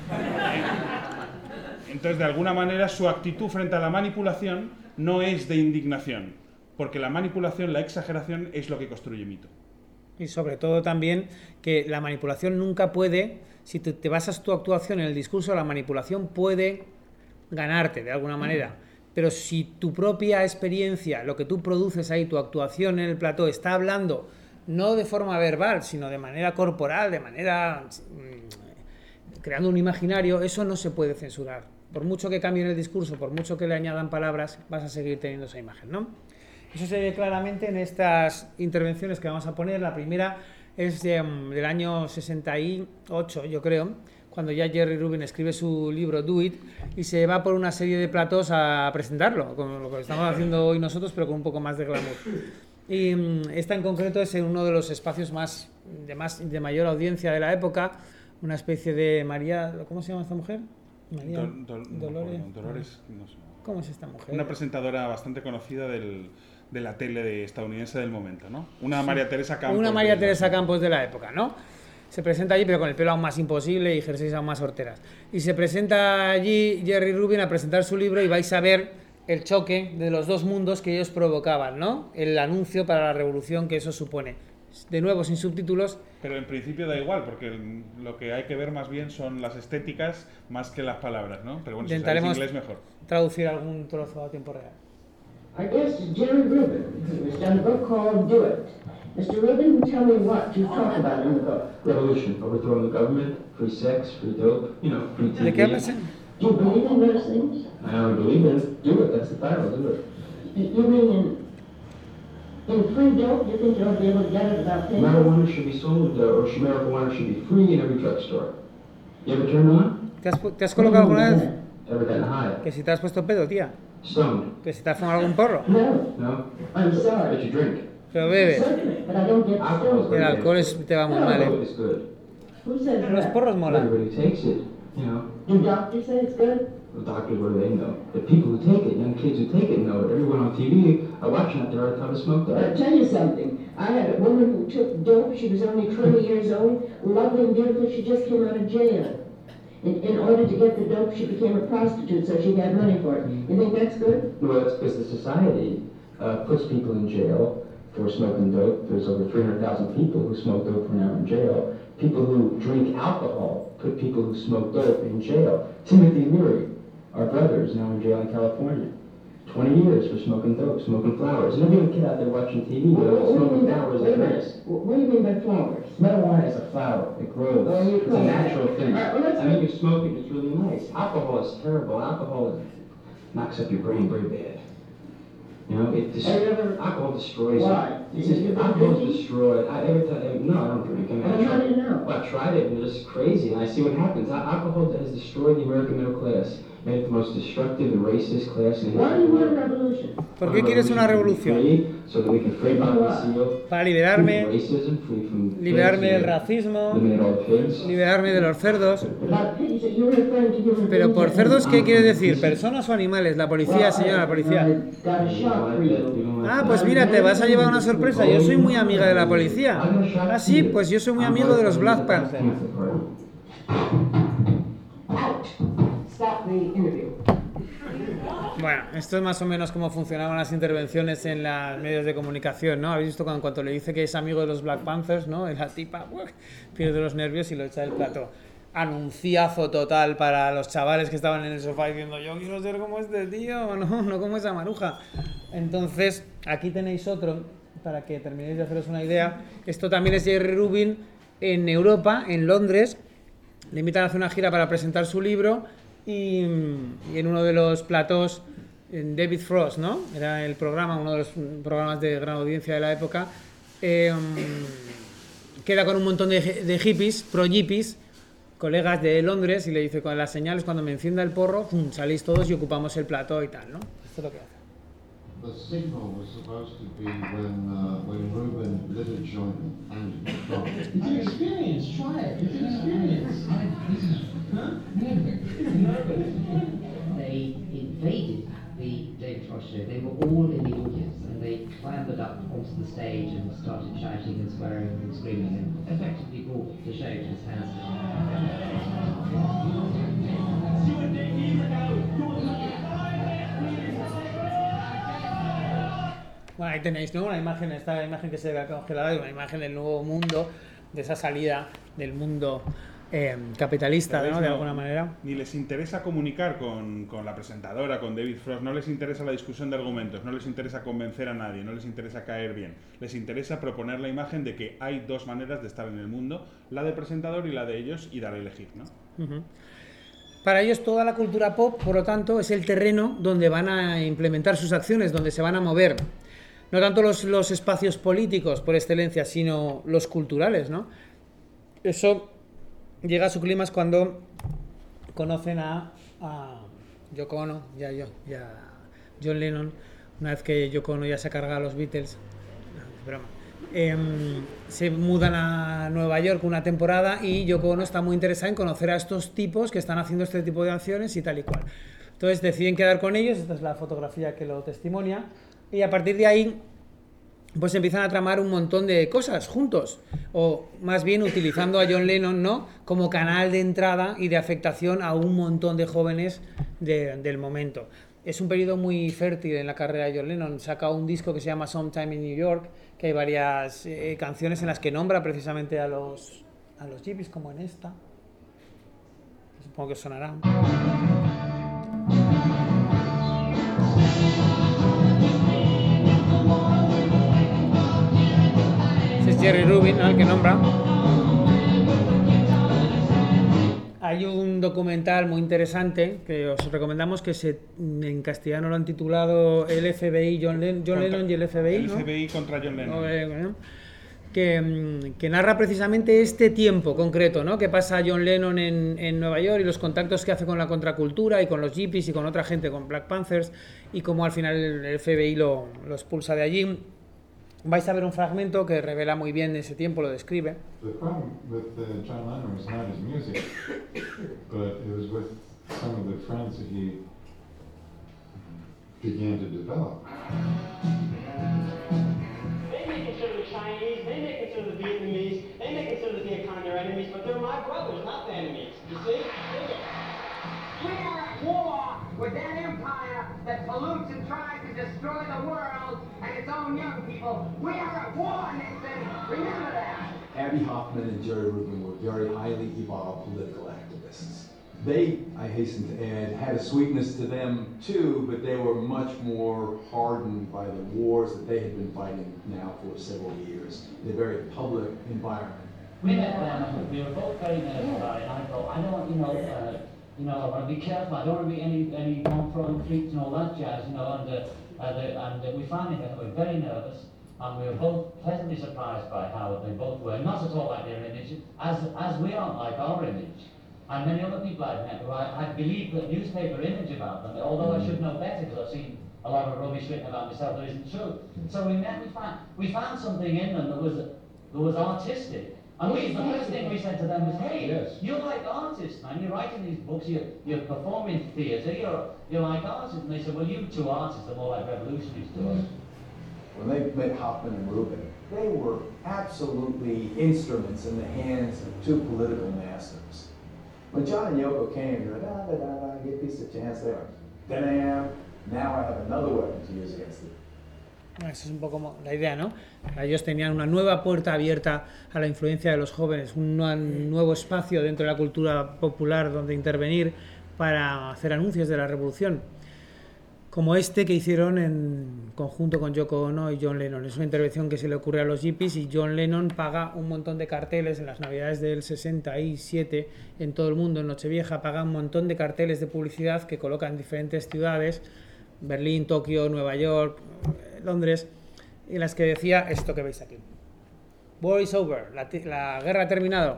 Entonces, de alguna manera, su actitud frente a la manipulación no es de indignación, porque la manipulación, la exageración, es lo que construye mito. Y sobre todo también que la manipulación nunca puede, si te, te basas tu actuación en el discurso, la manipulación puede ganarte de alguna manera. Pero si tu propia experiencia, lo que tú produces ahí, tu actuación en el plató, está hablando no de forma verbal, sino de manera corporal, de manera... Mmm, creando un imaginario, eso no se puede censurar. Por mucho que cambien el discurso, por mucho que le añadan palabras, vas a seguir teniendo esa imagen, ¿no? Eso se ve claramente en estas intervenciones que vamos a poner. La primera es de, um, del año sesenta y ocho, yo creo, cuando ya Jerry Rubin escribe su libro Do It y se va por una serie de platós a presentarlo, como lo que estamos haciendo hoy nosotros, pero con un poco más de glamour. Y um, esta en concreto es en uno de los espacios más de, más, de mayor audiencia de la época, una especie de María... ¿Cómo se llama esta mujer? María Dol, Dol, Dolores. No, Dolores no sé. ¿Cómo es esta mujer? Una presentadora bastante conocida del, de la tele de estadounidense del momento, ¿no? Una María Teresa Campos. Una María de Teresa la... Campos de la época, ¿no? Se presenta allí, pero con el pelo aún más imposible y jerseys aún más horteras. Y se presenta allí Jerry Rubin a presentar su libro y vais a ver el choque de los dos mundos que ellos provocaban, ¿no? El anuncio para la revolución que eso supone. De nuevo, sin subtítulos. Pero en principio da igual, porque lo que hay que ver más bien son las estéticas más que las palabras, ¿no? Pero bueno, si sabéis inglés, mejor. Traducir algún trozo a tiempo real. Our guest is Jerry Rubin, who has done a book called Do It. Mister Rubin, tell me what you talk about in the book. Revolution, overthrowing the government, free sex, free dope, you know, free T V. ¿De qué hablas? Do you believe in those things? I don't believe in it. Do it, that's the title, do it. You mean in, in free dope? You think you'll be able to get it without paying? Marijuana should be sold, uh, or marijuana should be free in every drugstore. You ever turned on? ¿Te has, ¿Te has colocado alguna vez? Ever gotten high? Que si te has puesto pedo, tía. Stoned? Que si te has fumado algún porro. No. No? I'm sorry. But you drink? Pero bebes. Certainly, but I don't get Alcohol's stoned. El alcohol es, te va muy mal, Alcohol ¿eh? is good. Who says Los that? porros molan. Everybody takes it, you know. Do doctors say it's good? The doctors, what do they know? The people who take it, young kids who take it know it. Everyone on T V are watching it, they're already taught to smoke I'll that. tell you something. I had a woman who took dope. She was only twenty years old, lovely and beautiful. She just came out of jail. In, in order to get the dope, she became a prostitute, so she got money for it. You think that's good? Well, it's because the society uh, puts people in jail for smoking dope. There's over three hundred thousand people who smoke dope who are now in jail. People who drink alcohol put people who smoke dope in jail. Timothy Leary, our brother, is now in jail in California. twenty years for smoking dope, smoking flowers. And every young kid out there watching T V, What, knows what, what, do you smoking mean by, flowers wait is a minute. nice. What, what do you mean by flowers? Marijuana is a flower. It grows. Oh, you It's a grow. natural thing. All right, well, let's I mean, you smoke it, it's really nice. Alcohol is terrible. Alcohol is, knocks up your brain very bad. You know, it dis- Have you ever- alcohol destroys Why? you. It's You- just, you've been alcohol's drinking? destroyed. I, every time, no, I don't drink. I mean, Well, I how do you tried, know? well, I tried it and it's crazy, and I see what happens. Al- Alcohol has destroyed the American middle class. made it the most destructive and racist class in the Why do history you of the want a world. revolution? ¿Por qué quieres una revolución? So that we can free Bobby Seale, Para free liberarme, from racism, free from liberarme del pigs, racismo, eliminate all the pigs. liberarme de los cerdos. About pigs, you're referring to human Pero beings por that- cerdos, ¿qué quiere decir? ¿Personas o animales? La policía, señora, la policía. I got a shock for you. Ah, pues mira, te vas a llevar una sorpresa. Yo soy muy amiga de la policía. Ah, sí, pues yo soy muy amigo de los Black Panthers. Out. Stop the interview. Bueno, esto es más o menos cómo funcionaban las intervenciones en los medios de comunicación, ¿no? Habéis visto cuando en cuanto le dice que es amigo de los Black Panthers, ¿no? La tipa ¡buah! Pierde los nervios y lo echa del plato. Anunciazo total para los chavales que estaban en el sofá diciendo yo quiero ser como este tío, no, no como esa maruja. Entonces, aquí tenéis otro, para que terminéis de haceros una idea. Esto también es Jerry Rubin en Europa, en Londres. Le invitan a hacer una gira para presentar su libro y, y en uno de los platós, en David Frost, ¿no? Era el programa, uno de los programas de gran audiencia de la época. Eh, queda con un montón de, de hippies, pro-hippies, colegas de Londres, y le dice, con las señales, cuando me encienda el porro, ¡pum!, salís todos y ocupamos el plató y tal, ¿no? Esto es lo que hace. The signal was supposed to be when uh, when Ruben lit a joint and dropped it. It's an experience. Try it. It's an experience. Huh? They invaded the David Frost show. They were all in the audience and they clambered up onto the stage and started shouting and swearing and screaming and effectively brought the show to a standstill. Bueno, ahí tenéis, ¿no? Una imagen, esta imagen que se ve congelada, una imagen del nuevo mundo, de esa salida del mundo eh, capitalista, ¿no? De alguna manera. Ni les interesa comunicar con, con la presentadora, con David Frost, no les interesa la discusión de argumentos, no les interesa convencer a nadie, no les interesa caer bien. Les interesa proponer la imagen de que hay dos maneras de estar en el mundo, la del presentador y la de ellos, y dar a elegir, ¿no? Uh-huh. Para ellos toda la cultura pop, por lo tanto, es el terreno donde van a implementar sus acciones, donde se van a mover. No tanto los, los espacios políticos por excelencia, sino los culturales, ¿no? Eso llega a su clímax cuando conocen a, a Yoko Ono, ya yo, ya John Lennon, una vez que Yoko Ono ya se carga a los Beatles, no, es broma. Eh, se mudan a Nueva York una temporada y Yoko Ono está muy interesada en conocer a estos tipos que están haciendo este tipo de acciones y tal y cual. Entonces deciden quedar con ellos, esta es la fotografía que lo testimonia, y a partir de ahí pues empiezan a tramar un montón de cosas juntos, o más bien utilizando a John Lennon, ¿no?, como canal de entrada y de afectación a un montón de jóvenes de, del momento. Es un periodo muy fértil en la carrera de John Lennon. Saca un disco que se llama Sometime in New York, que hay varias eh, canciones en las que nombra precisamente a los, a los hippies, como en esta. Supongo que sonará. Ese es Jerry Rubin, ¿no?, el que nombra. Hay un documental muy interesante que os recomendamos, que se, en castellano lo han titulado El F B I, John, Len, John Lennon y el F B I, El ¿no? F B I contra John Lennon. Que, que narra precisamente este tiempo concreto, ¿no?, que pasa John Lennon en, en Nueva York y los contactos que hace con la contracultura y con los hippies y con otra gente, con Black Panthers, y cómo al final el F B I lo, lo expulsa de allí. Vais a ver un fragmento que revela muy bien ese tiempo, lo describe. The problem with uh, John Lennon was not his music, but it was with some of the friends that he began to develop. They may consider the Chinese, they may consider the Vietnamese, they may consider the Vietcong their enemies, but they're my brothers, not the enemies. You see? We are at war with that empire that pollutes and tries to destroy the world and its own young people. We are at war, Nixon. Remember that. Abbie Hoffman and Jerry Rubin were very highly evolved political activists. They, I hasten to add, had a sweetness to them too, but they were much more hardened by the wars that they had been fighting now for several years in a very public environment. We met them, we were both very nervous about it, and I thought, I don't, you know, uh, you know, I want to be careful, I don't want to be any, any non-throwing freaks and all that jazz, you know, and, uh, uh, the, and uh, we finally met, we were very nervous, and we were both pleasantly surprised by how they both were, not at all like their image, as, as we aren't like our image. and many other people I'd met who I, I believed the newspaper image about them, although I should know better because I've seen a lot of rubbish written about myself that isn't true. So we met, we found, we found something in them that was, that was artistic. And we, the first thing we said to them was, hey, yes. You're like artists, man. You're writing these books, you're, you're performing theatre, you're, you're like artists. And they said, well, you two artists are more like revolutionaries to us. When they met Hoffman and Rubin, they were absolutely instruments in the hands of two political masters. When John and Yoko came, they were like, da da da da, give peace a chance. They were, then I am, now I have another weapon to use against it. Esa es un poco la idea, ¿no? Ellos tenían una nueva puerta abierta a la influencia de los jóvenes, un nuevo espacio dentro de la cultura popular donde intervenir para hacer anuncios de la revolución, como este que hicieron en conjunto con Yoko Ono y John Lennon. Es una intervención que se le ocurre a los hippies y John Lennon paga un montón de carteles en las navidades del sesenta y siete en todo el mundo, en Nochevieja, paga un montón de carteles de publicidad que coloca en diferentes ciudades, Berlín, Tokio, Nueva York, Londres, en las que decía esto que veis aquí: War is over, la, la guerra ha terminado,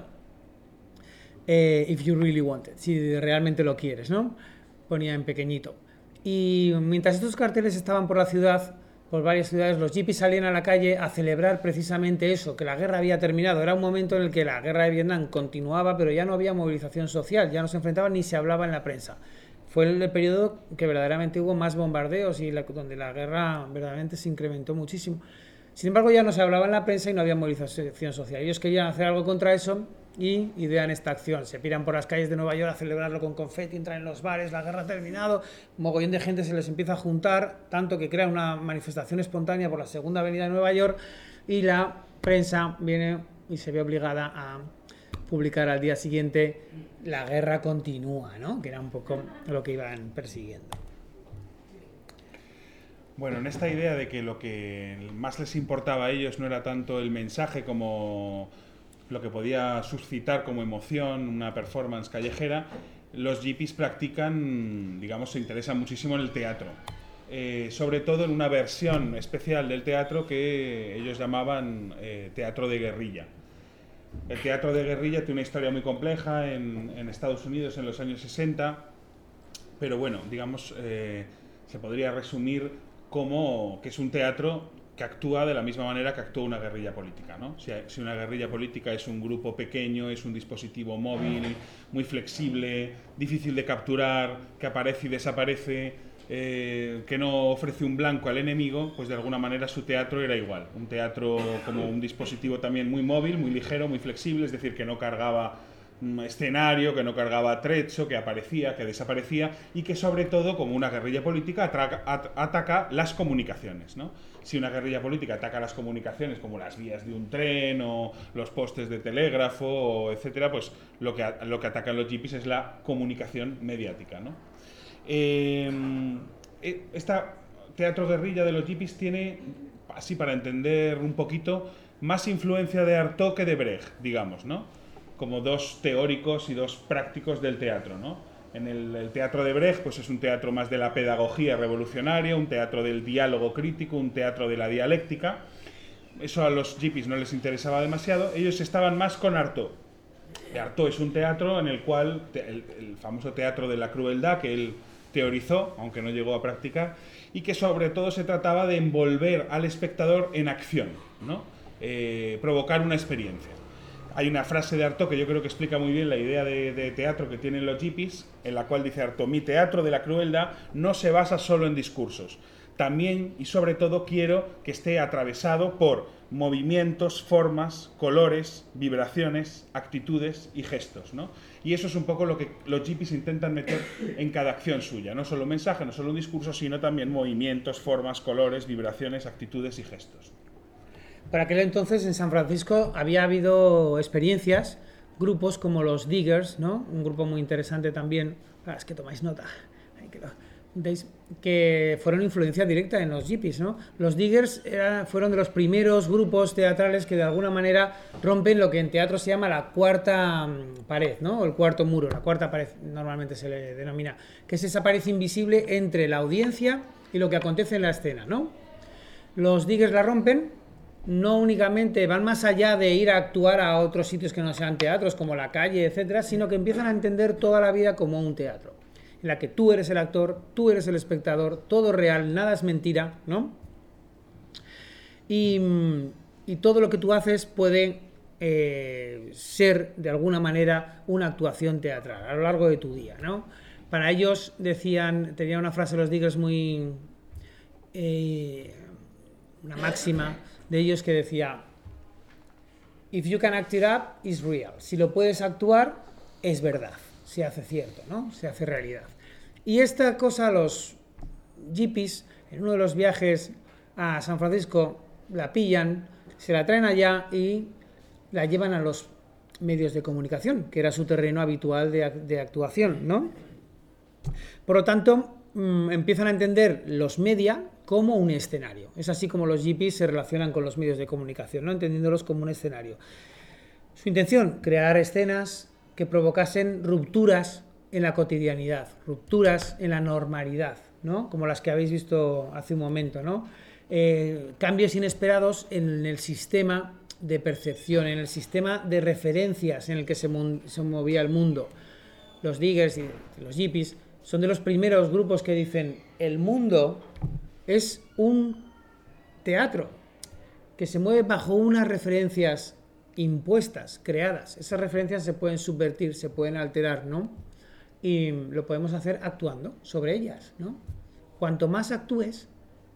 eh, if you really want it, si realmente lo quieres, ¿no? Ponía en pequeñito. Y mientras estos carteles estaban por la ciudad, por varias ciudades, los hippies salían a la calle a celebrar precisamente eso, que la guerra había terminado. Era un momento en el que la guerra de Vietnam continuaba, pero ya no había movilización social, ya no se enfrentaban ni se hablaba en la prensa. Fue el periodo que verdaderamente hubo más bombardeos y la, donde la guerra verdaderamente se incrementó muchísimo. Sin embargo, ya no se hablaba en la prensa y no había movilización social. Ellos querían hacer algo contra eso y idean esta acción. Se piran por las calles de Nueva York a celebrarlo con confeti, entran en los bares, la guerra ha terminado, un mogollón de gente se les empieza a juntar, tanto que crean una manifestación espontánea por la segunda avenida de Nueva York y la prensa viene y se ve obligada a publicar al día siguiente: la guerra continúa, ¿no? Que era un poco lo que iban persiguiendo. Bueno, en esta idea de que lo que más les importaba a ellos no era tanto el mensaje como lo que podía suscitar como emoción una performance callejera, los hippies practican, digamos, se interesan muchísimo en el teatro. Eh, sobre todo en una versión especial del teatro que ellos llamaban eh, teatro de guerrilla. El teatro de guerrilla tiene una historia muy compleja en, en Estados Unidos en los años sesenta, pero bueno, digamos, eh, se podría resumir como que es un teatro que actúa de la misma manera que actúa una guerrilla política, ¿no? Si, si una guerrilla política es un grupo pequeño, es un dispositivo móvil, muy flexible, difícil de capturar, que aparece y desaparece, eh, que no ofrece un blanco al enemigo, pues de alguna manera su teatro era igual. Un teatro como un dispositivo también muy móvil, muy ligero, muy flexible, es decir, que no cargaba escenario, que no cargaba atrecho, que aparecía, que desaparecía y que sobre todo, como una guerrilla política, atraca, at, ataca las comunicaciones, ¿no? Si una guerrilla política ataca las comunicaciones como las vías de un tren o los postes de telégrafo, o etcétera, pues lo que, lo que atacan los hippies es la comunicación mediática, ¿no? Eh, este teatro guerrilla de los hippies tiene, así para entender un poquito, más influencia de Artaud que de Brecht, digamos, ¿no? Como dos teóricos y dos prácticos del teatro, ¿no? En el, el teatro de Brecht, pues es un teatro más de la pedagogía revolucionaria, un teatro del diálogo crítico, un teatro de la dialéctica. Eso a los hippies no les interesaba demasiado. Ellos estaban más con Artaud. Artaud es un teatro en el cual, el, el famoso teatro de la crueldad que él teorizó, aunque no llegó a practicar, y que sobre todo se trataba de envolver al espectador en acción, ¿no? Eh, provocar una experiencia. Hay una frase de Artaud que yo creo que explica muy bien la idea de, de teatro que tienen los hippies, en la cual dice Artaud: mi teatro de la crueldad no se basa solo en discursos. También y sobre todo quiero que esté atravesado por movimientos, formas, colores, vibraciones, actitudes y gestos, ¿no? Y eso es un poco lo que los hippies intentan meter en cada acción suya. No solo un mensaje, no solo un discurso, sino también movimientos, formas, colores, vibraciones, actitudes y gestos. Por aquel entonces en San Francisco había habido experiencias, grupos como los Diggers, ¿no? Un grupo muy interesante también, ah, es que tomáis nota, Ay, que, lo, ¿veis? Que fueron influencia directa en los hippies, ¿no? Los Diggers era, fueron de los primeros grupos teatrales que de alguna manera rompen lo que en teatro se llama la cuarta pared, ¿no? O el cuarto muro, la cuarta pared normalmente se le denomina, que es esa pared invisible entre la audiencia y lo que acontece en la escena, ¿no? Los Diggers la rompen no únicamente van más allá de ir a actuar a otros sitios que no sean teatros, como la calle, etcétera, sino que empiezan a entender toda la vida como un teatro, en la que tú eres el actor, tú eres el espectador, todo real, nada es mentira, ¿no? Y, y todo lo que tú haces puede eh, ser, de alguna manera, una actuación teatral a lo largo de tu día, ¿no? Para ellos decían, tenía una frase los Diggers muy... Eh, una máxima de ellos que decía: if you can act it up, it's real. Si lo puedes actuar, es verdad, se hace cierto, ¿no? Se hace realidad. Y esta cosa los hippies, en uno de los viajes a San Francisco, la pillan, se la traen allá y la llevan a los medios de comunicación, que era su terreno habitual de, de actuación, ¿no? Por lo tanto, mmm, empiezan a entender los media como un escenario. Es así como los hippies se relacionan con los medios de comunicación, ¿no? Entendiéndolos como un escenario. Su intención, crear escenas que provocasen rupturas en la cotidianidad, rupturas en la normalidad, ¿no? Como las que habéis visto hace un momento, ¿no? Eh, cambios inesperados en el sistema de percepción, en el sistema de referencias en el que se, se movía el mundo. Los Diggers y los hippies son de los primeros grupos que dicen: el mundo es un teatro que se mueve bajo unas referencias impuestas, creadas. Esas referencias se pueden subvertir, se pueden alterar, ¿no? Y lo podemos hacer actuando sobre ellas, ¿no? Cuanto más actúes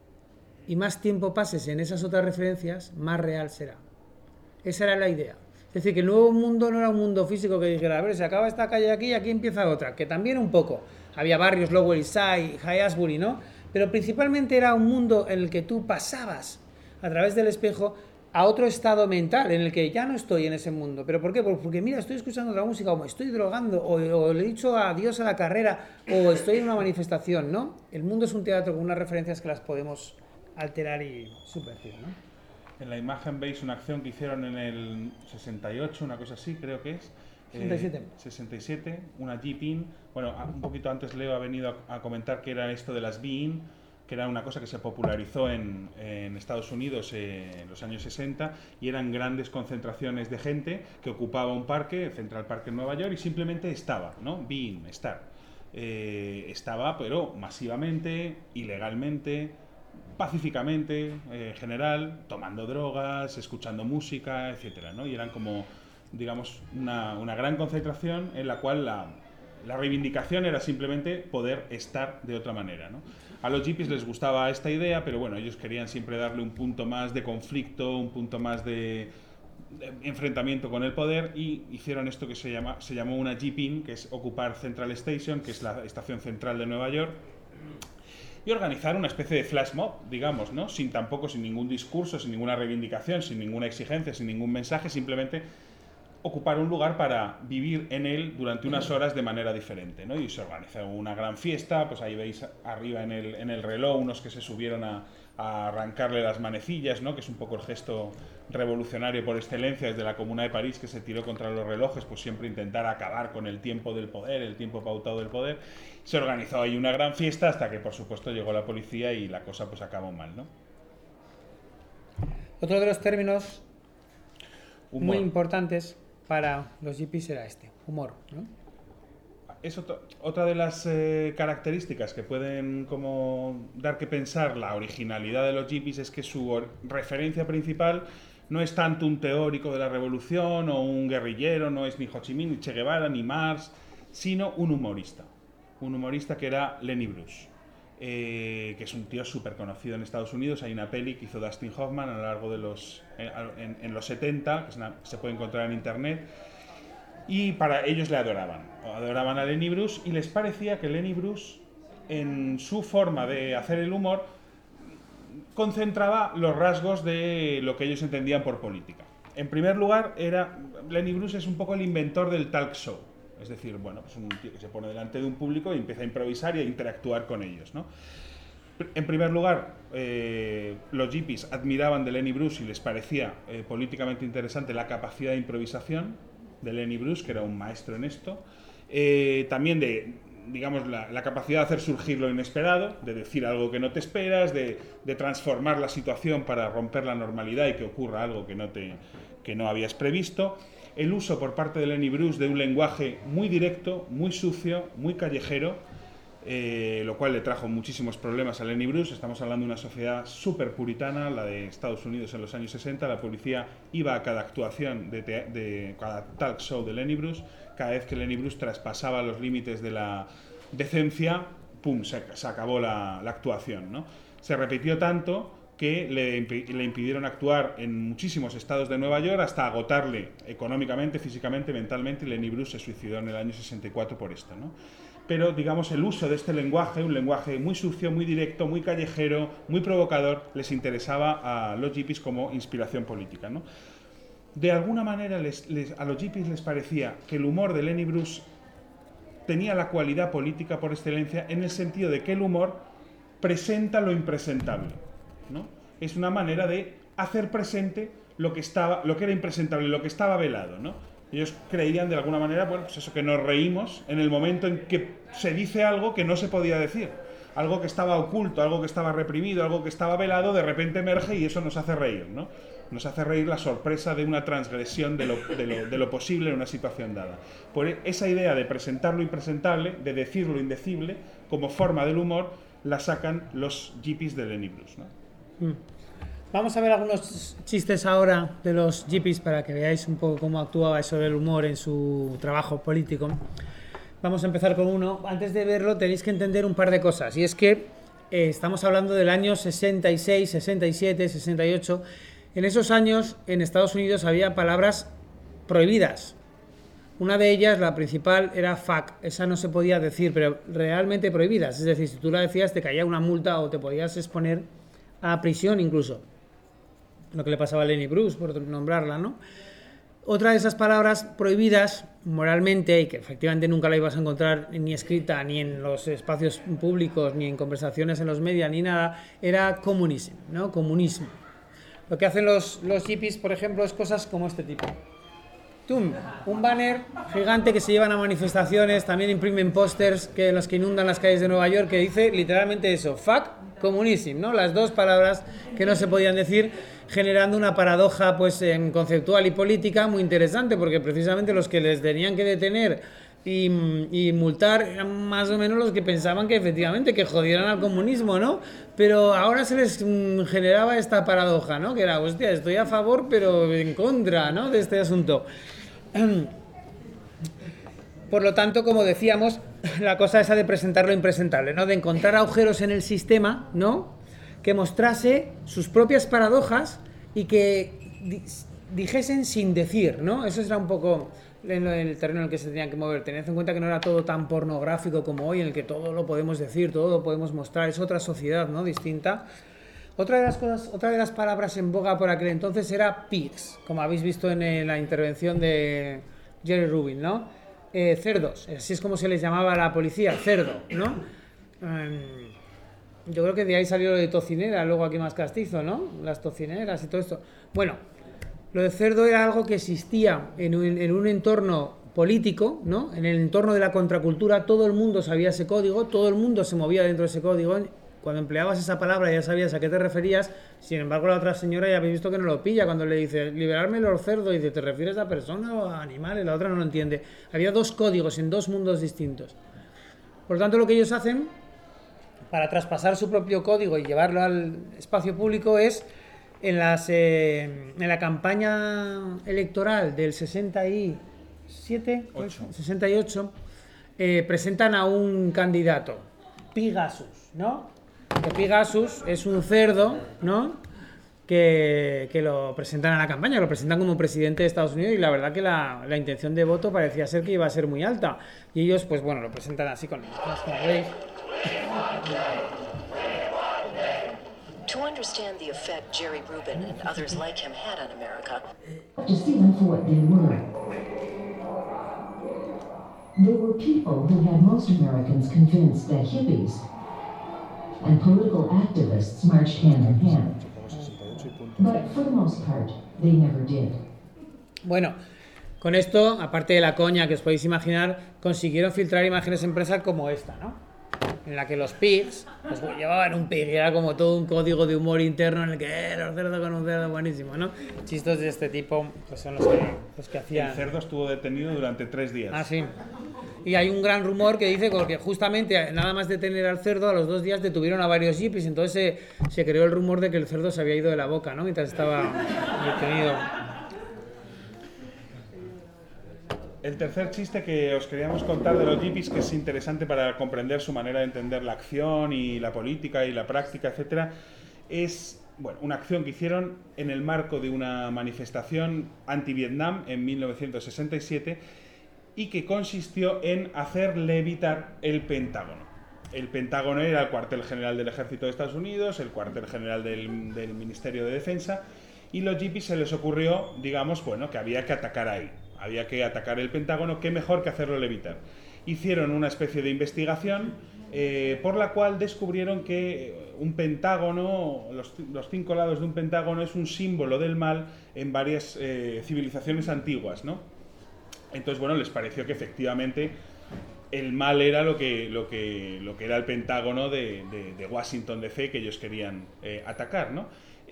y más tiempo pases en esas otras referencias, más real será. Esa era la idea. Es decir, que el nuevo mundo no era un mundo físico que dijera: a ver, se acaba esta calle aquí y aquí empieza otra, que también un poco. Había barrios, Lower East Side, High Ashbury, ¿no? Pero principalmente era un mundo en el que tú pasabas a través del espejo a otro estado mental, en el que ya no estoy en ese mundo. ¿Pero por qué? Porque mira, estoy escuchando otra música, o me estoy drogando, o, o le he dicho adiós a la carrera, o estoy en una manifestación, ¿no? El mundo es un teatro con unas referencias que las podemos alterar y subvertir, ¿no? En la imagen veis una acción que hicieron en el sesenta y ocho, una cosa así, creo que es. sesenta y siete. Eh, sesenta y siete, una Jeep-In. Bueno, un poquito antes Leo ha venido a, a comentar que era esto de las Be-In, que era una cosa que se popularizó en, en Estados Unidos eh, en los años sesenta, y eran grandes concentraciones de gente que ocupaba un parque, Central Park en Nueva York, y simplemente estaba, ¿no? Be-In, estar. Eh, estaba, pero masivamente, ilegalmente, pacíficamente, eh, en general, tomando drogas, escuchando música, etcétera, ¿no? Y eran como, digamos, una, una gran concentración en la cual la, la reivindicación era simplemente poder estar de otra manera, ¿no? A los hippies les gustaba esta idea, pero bueno, ellos querían siempre darle un punto más de conflicto, un punto más de, de enfrentamiento con el poder, y hicieron esto que se llama se llamó una Jeep-In, que es ocupar Central Station, que es la estación central de Nueva York, y organizar una especie de flash mob, digamos, ¿no? Sin tampoco, sin ningún discurso, sin ninguna reivindicación, sin ninguna exigencia, sin ningún mensaje, simplemente ocupar un lugar para vivir en él durante unas horas de manera diferente, ¿no? Y se organizó una gran fiesta, pues ahí veis arriba en el, en el reloj unos que se subieron a, a arrancarle las manecillas, ¿no? Que es un poco el gesto revolucionario por excelencia desde la Comuna de París, que se tiró contra los relojes, pues siempre intentar acabar con el tiempo del poder, el tiempo pautado del poder. Se organizó ahí una gran fiesta hasta que, por supuesto, llegó la policía y la cosa pues acabó mal, ¿no? Otro de los términos Humor. muy importantes para los hippies era este, humor, ¿no? Es otro, otra de las eh, características que pueden como dar que pensar la originalidad de los hippies, es que su referencia principal no es tanto un teórico de la revolución o un guerrillero, no es ni Ho Chi Minh, ni Che Guevara, ni Marx, sino un humorista. Un humorista que era Lenny Bruce, eh, que es un tío súper conocido en Estados Unidos. Hay una peli que hizo Dustin Hoffman a lo largo de los... Eh, en, en los setenta, que es una, se puede encontrar en internet, y para ellos le adoraban. Adoraban a Lenny Bruce, y les parecía que Lenny Bruce, en su forma de hacer el humor, concentraba los rasgos de lo que ellos entendían por política. En primer lugar, era Lenny Bruce es un poco el inventor del talk show. Es decir, bueno, pues un tío que se pone delante de un público y empieza a improvisar y a interactuar con ellos, ¿no? En primer lugar, eh, los hippies admiraban de Lenny Bruce y les parecía eh, políticamente interesante la capacidad de improvisación de Lenny Bruce, que era un maestro en esto. Eh, también de digamos, la, la capacidad de hacer surgir lo inesperado, de decir algo que no te esperas, de, de transformar la situación para romper la normalidad y que ocurra algo que no, te, que no habías previsto. El uso por parte de Lenny Bruce de un lenguaje muy directo, muy sucio, muy callejero, eh, lo cual le trajo muchísimos problemas a Lenny Bruce. Estamos hablando de una sociedad súper puritana, la de Estados Unidos en los años sesenta. La policía iba a cada actuación, de, te, de cada talk show de Lenny Bruce. Cada vez que Lenny Bruce traspasaba los límites de la decencia, ¡pum!, se, se acabó la, la actuación, ¿no? Se repitió tanto que le, imp le impidieron actuar en muchísimos estados de Nueva York hasta agotarle económicamente, físicamente, mentalmente, y Lenny Bruce se suicidó en el año sesenta y cuatro por esto, ¿no? Pero, digamos, el uso de este lenguaje, un lenguaje muy sucio, muy directo, muy callejero, muy provocador, les interesaba a los hippies como inspiración política, ¿no? De alguna manera les, les, a los hippies les parecía que el humor de Lenny Bruce tenía la cualidad política por excelencia, en el sentido de que el humor presenta lo impresentable, ¿no? Es una manera de hacer presente lo que, estaba, lo que era impresentable, lo que estaba velado, ¿no? Ellos creían de alguna manera, bueno, pues eso, que nos reímos en el momento en que se dice algo que no se podía decir. Algo que estaba oculto, algo que estaba reprimido, algo que estaba velado, de repente emerge y eso nos hace reír, ¿no? Nos hace reír la sorpresa de una transgresión de lo, de lo, de lo posible en una situación dada. Por esa idea de presentar lo impresentable, de decir lo indecible, como forma del humor, la sacan los hippies de Lenny Bruce, ¿no? Mm. Vamos a ver algunos chistes ahora de los hippies para que veáis un poco cómo actuaba eso del humor en su trabajo político. Vamos a empezar con uno. Antes de verlo tenéis que entender un par de cosas, y es que eh, estamos hablando del año sesenta y seis, sesenta y siete, sesenta y ocho. En esos años en Estados Unidos había palabras prohibidas. Una de ellas, la principal, era fuck. Esa no se podía decir, pero realmente prohibidas. Es decir, si tú la decías te caía una multa o te podías exponer a prisión incluso. Lo que le pasaba a Lenny Bruce, por nombrarla, ¿no? Otra de esas palabras prohibidas moralmente, y que efectivamente nunca la ibas a encontrar ni escrita, ni en los espacios públicos, ni en conversaciones en los medios, ni nada, era comunismo, ¿no? Comunismo. Lo que hacen los, los hippies, por ejemplo, es cosas como este tipo. ¡Tum! Un banner gigante que se llevan a manifestaciones, también imprimen pósters que los que inundan las calles de Nueva York, que dice literalmente eso, fuck, comunism, ¿no? Las dos palabras que no se podían decir, generando una paradoja pues en conceptual y política muy interesante, porque precisamente los que les tenían que detener y, y multar eran más o menos los que pensaban que efectivamente que jodieran al comunismo, ¿no? Pero ahora se les mm, generaba esta paradoja, ¿no? Que era, hostia, estoy a favor pero en contra, ¿no? De este asunto. Por lo tanto, como decíamos, la cosa esa de presentar lo impresentable, ¿no? De encontrar agujeros en el sistema, ¿no? Que mostrase sus propias paradojas y que di dijesen sin decir, ¿no? Eso era un poco en el terreno en el que se tenían que mover. Tened en cuenta que no era todo tan pornográfico como hoy, en el que todo lo podemos decir, todo lo podemos mostrar. Es otra sociedad, ¿no? Distinta. Otra de las cosas, otra de las palabras en boga por aquel entonces era pigs, como habéis visto en la intervención de Jerry Rubin, ¿no? Eh, cerdos, así es como se les llamaba a la policía, cerdo, ¿no? Um, yo creo que de ahí salió lo de tocinera, luego aquí más castizo, ¿no? Las tocineras y todo esto. Bueno, lo de cerdo era algo que existía en un, en un entorno político, ¿no? En el entorno de la contracultura, todo el mundo sabía ese código, todo el mundo se movía dentro de ese código. Cuando empleabas esa palabra ya sabías a qué te referías. Sin embargo, la otra señora ya habéis visto que no lo pilla cuando le dice liberarme los cerdos, y dice, ¿te refieres a persona o a animales? La otra no lo entiende. Había dos códigos en dos mundos distintos. Por lo tanto, lo que ellos hacen para traspasar su propio código y llevarlo al espacio público es en, las, eh, en la campaña electoral del sesenta y siete, sesenta y ocho, eh, presentan a un candidato, Pegasus, ¿no? Que Pegasus es un cerdo, ¿no? Que, que lo presentan a la campaña, lo presentan como presidente de Estados Unidos, y la verdad que la, la intención de voto parecía ser que iba a ser muy alta. Y ellos, pues bueno, lo presentan así con las como veis. To understand the effect Jerry Rubin and others like him had on America, To see them for what they were. They were people who had most Americans convinced that hippies and political activists marched hand in hand. But for the most part, they never did. Bueno, Con esto, aparte de la coña que os podéis imaginar, consiguieron filtrar imágenes en prensa como esta, ¿no? En la que los pigs, pues llevaban un pig y era como todo un código de humor interno en el que eh, los cerdos con un cerdo buenísimo, ¿no? Chistos de este tipo pues son los que, los que hacían. El cerdo estuvo detenido durante tres días. Ah, sí. Y hay un gran rumor que dice que justamente nada más detener al cerdo, a los dos días detuvieron a varios yippies, entonces se, se creó el rumor de que el cerdo se había ido de la boca, ¿no? Mientras estaba detenido. El tercer chiste que os queríamos contar de los yippies, que es interesante para comprender su manera de entender la acción y la política y la práctica, etcétera, es bueno, una acción que hicieron en el marco de una manifestación anti-Vietnam en mil novecientos sesenta y siete y que consistió en hacer levitar el Pentágono. El Pentágono era el cuartel general del Ejército de Estados Unidos, el cuartel general del, del Ministerio de Defensa, y los yippies se les ocurrió, digamos, bueno, que había que atacar ahí. Había que atacar el Pentágono, qué mejor que hacerlo levitar. Hicieron una especie de investigación eh, por la cual descubrieron que un pentágono, los, los cinco lados de un pentágono, es un símbolo del mal en varias eh, civilizaciones antiguas, ¿no? Entonces, bueno, les pareció que efectivamente el mal era lo que, lo que, lo que era el Pentágono de, de, de Washington D C que ellos querían eh, atacar, ¿no?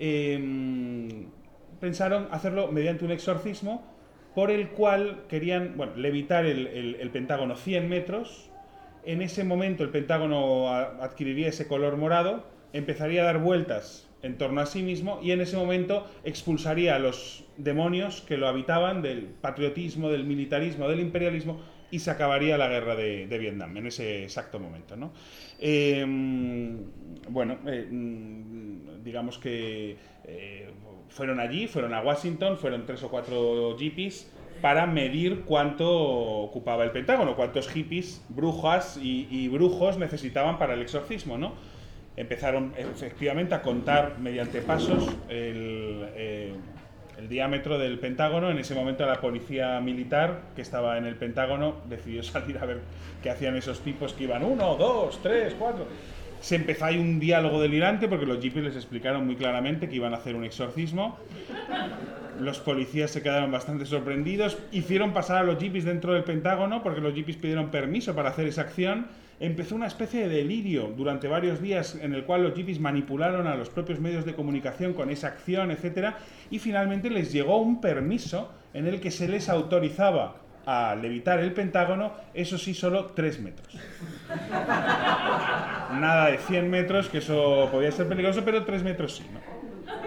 Eh, pensaron hacerlo mediante un exorcismo por el cual querían, bueno, levitar el, el, el Pentágono cien metros. En ese momento el Pentágono a, adquiriría ese color morado, empezaría a dar vueltas en torno a sí mismo y en ese momento expulsaría a los demonios que lo habitaban del patriotismo, del militarismo, del imperialismo y se acabaría la guerra de, de Vietnam en ese exacto momento, ¿no? Eh, bueno, eh, digamos que eh, fueron allí, fueron a Washington, fueron tres o cuatro yippies para medir cuánto ocupaba el Pentágono, cuántos hippies, brujas y, y brujos necesitaban para el exorcismo, ¿no? Empezaron efectivamente a contar mediante pasos el, eh, el diámetro del Pentágono. En ese momento la policía militar que estaba en el Pentágono decidió salir a ver qué hacían esos tipos que iban uno, dos, tres, cuatro. Se empezó ahí un diálogo delirante porque los yippies les explicaron muy claramente que iban a hacer un exorcismo. Los policías se quedaron bastante sorprendidos, hicieron pasar a los yippies dentro del Pentágono porque los yippies pidieron permiso para hacer esa acción. Empezó una especie de delirio durante varios días en el cual los yippies manipularon a los propios medios de comunicación con esa acción, etcétera, y finalmente les llegó un permiso en el que se les autorizaba a levitar el Pentágono, eso sí, solo tres metros. Nada de cien metros, que eso podía ser peligroso, pero tres metros sí, ¿no?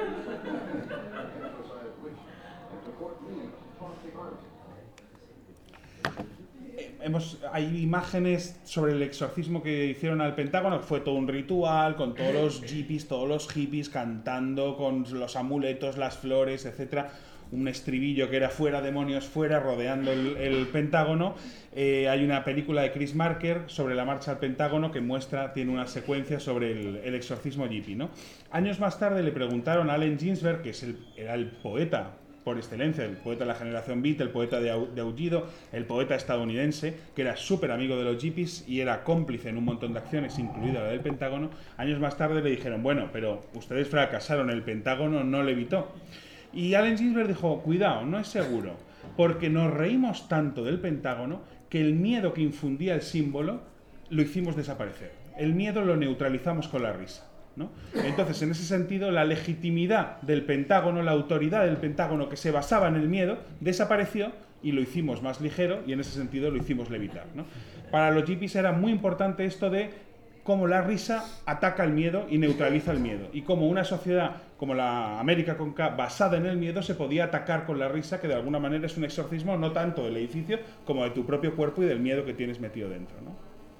Hemos, hay imágenes sobre el exorcismo que hicieron al Pentágono, que fue todo un ritual, con todos los yippies, todos los hippies cantando, con los amuletos, las flores, etcétera. Un estribillo que era fuera demonios, fuera, rodeando el, el Pentágono. Eh, hay una película de Chris Marker sobre la marcha al Pentágono que muestra, tiene una secuencia sobre el, el exorcismo yippie, ¿no? Años más tarde le preguntaron a Allen Ginsberg, que es el, era el poeta por excelencia, el poeta de la generación beat, el poeta de, de Aullido, el poeta estadounidense, que era súper amigo de los yippies y era cómplice en un montón de acciones, incluida la del Pentágono. Años más tarde le dijeron, bueno, pero ustedes fracasaron, el Pentágono no levitó. Y Allen Ginsberg dijo, cuidado, no es seguro, porque nos reímos tanto del Pentágono que el miedo que infundía el símbolo lo hicimos desaparecer. El miedo lo neutralizamos con la risa, ¿no? Entonces, en ese sentido, la legitimidad del Pentágono, la autoridad del Pentágono que se basaba en el miedo, desapareció y lo hicimos más ligero y en ese sentido lo hicimos levitar, ¿no? Para los yippies era muy importante esto de cómo la risa ataca el miedo y neutraliza el miedo, y cómo una sociedad como la América con K, basada en el miedo, se podía atacar con la risa, que de alguna manera es un exorcismo no tanto del edificio como de tu propio cuerpo y del miedo que tienes metido dentro, ¿no?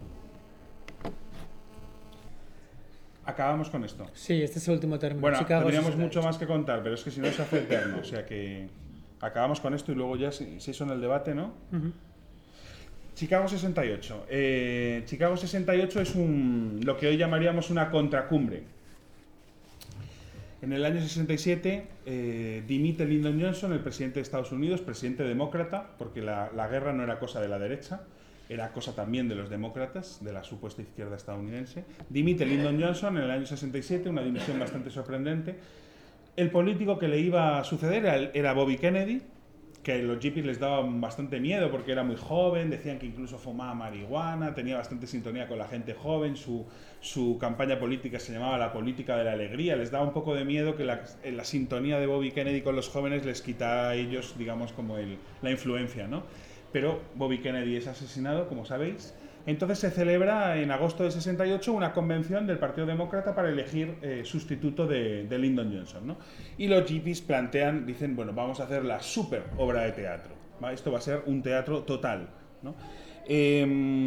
Acabamos con esto. Sí, este es el último término. Bueno, Chicago tendríamos sesenta y ocho. mucho más que contar, pero es que si no se hace eterno, o sea que acabamos con esto y luego ya se, se hizo en el debate, ¿no? Uh-huh. Chicago sesenta y ocho. Eh, Chicago sesenta y ocho es un, lo que hoy llamaríamos una contracumbre. En el año sesenta y siete eh, dimite Lyndon Johnson, el presidente de Estados Unidos, presidente demócrata, porque la, la guerra no era cosa de la derecha, era cosa también de los demócratas, de la supuesta izquierda estadounidense. Dimite Lyndon Johnson en el año sesenta y siete, una dimisión bastante sorprendente. El político que le iba a suceder era, era Bobby Kennedy, que a los hippies les daba bastante miedo porque era muy joven, decían que incluso fumaba marihuana, tenía bastante sintonía con la gente joven, su, su campaña política se llamaba la política de la alegría, les daba un poco de miedo que la, la sintonía de Bobby Kennedy con los jóvenes les quitara a ellos, digamos, como el, la influencia, ¿no? Pero Bobby Kennedy es asesinado, como sabéis. Entonces se celebra en agosto del sesenta y ocho una convención del Partido Demócrata para elegir eh, sustituto de, de Lyndon Johnson, ¿no? Y los hippies plantean, dicen, bueno, vamos a hacer la super obra de teatro, ¿va? Esto va a ser un teatro total, ¿no? Eh,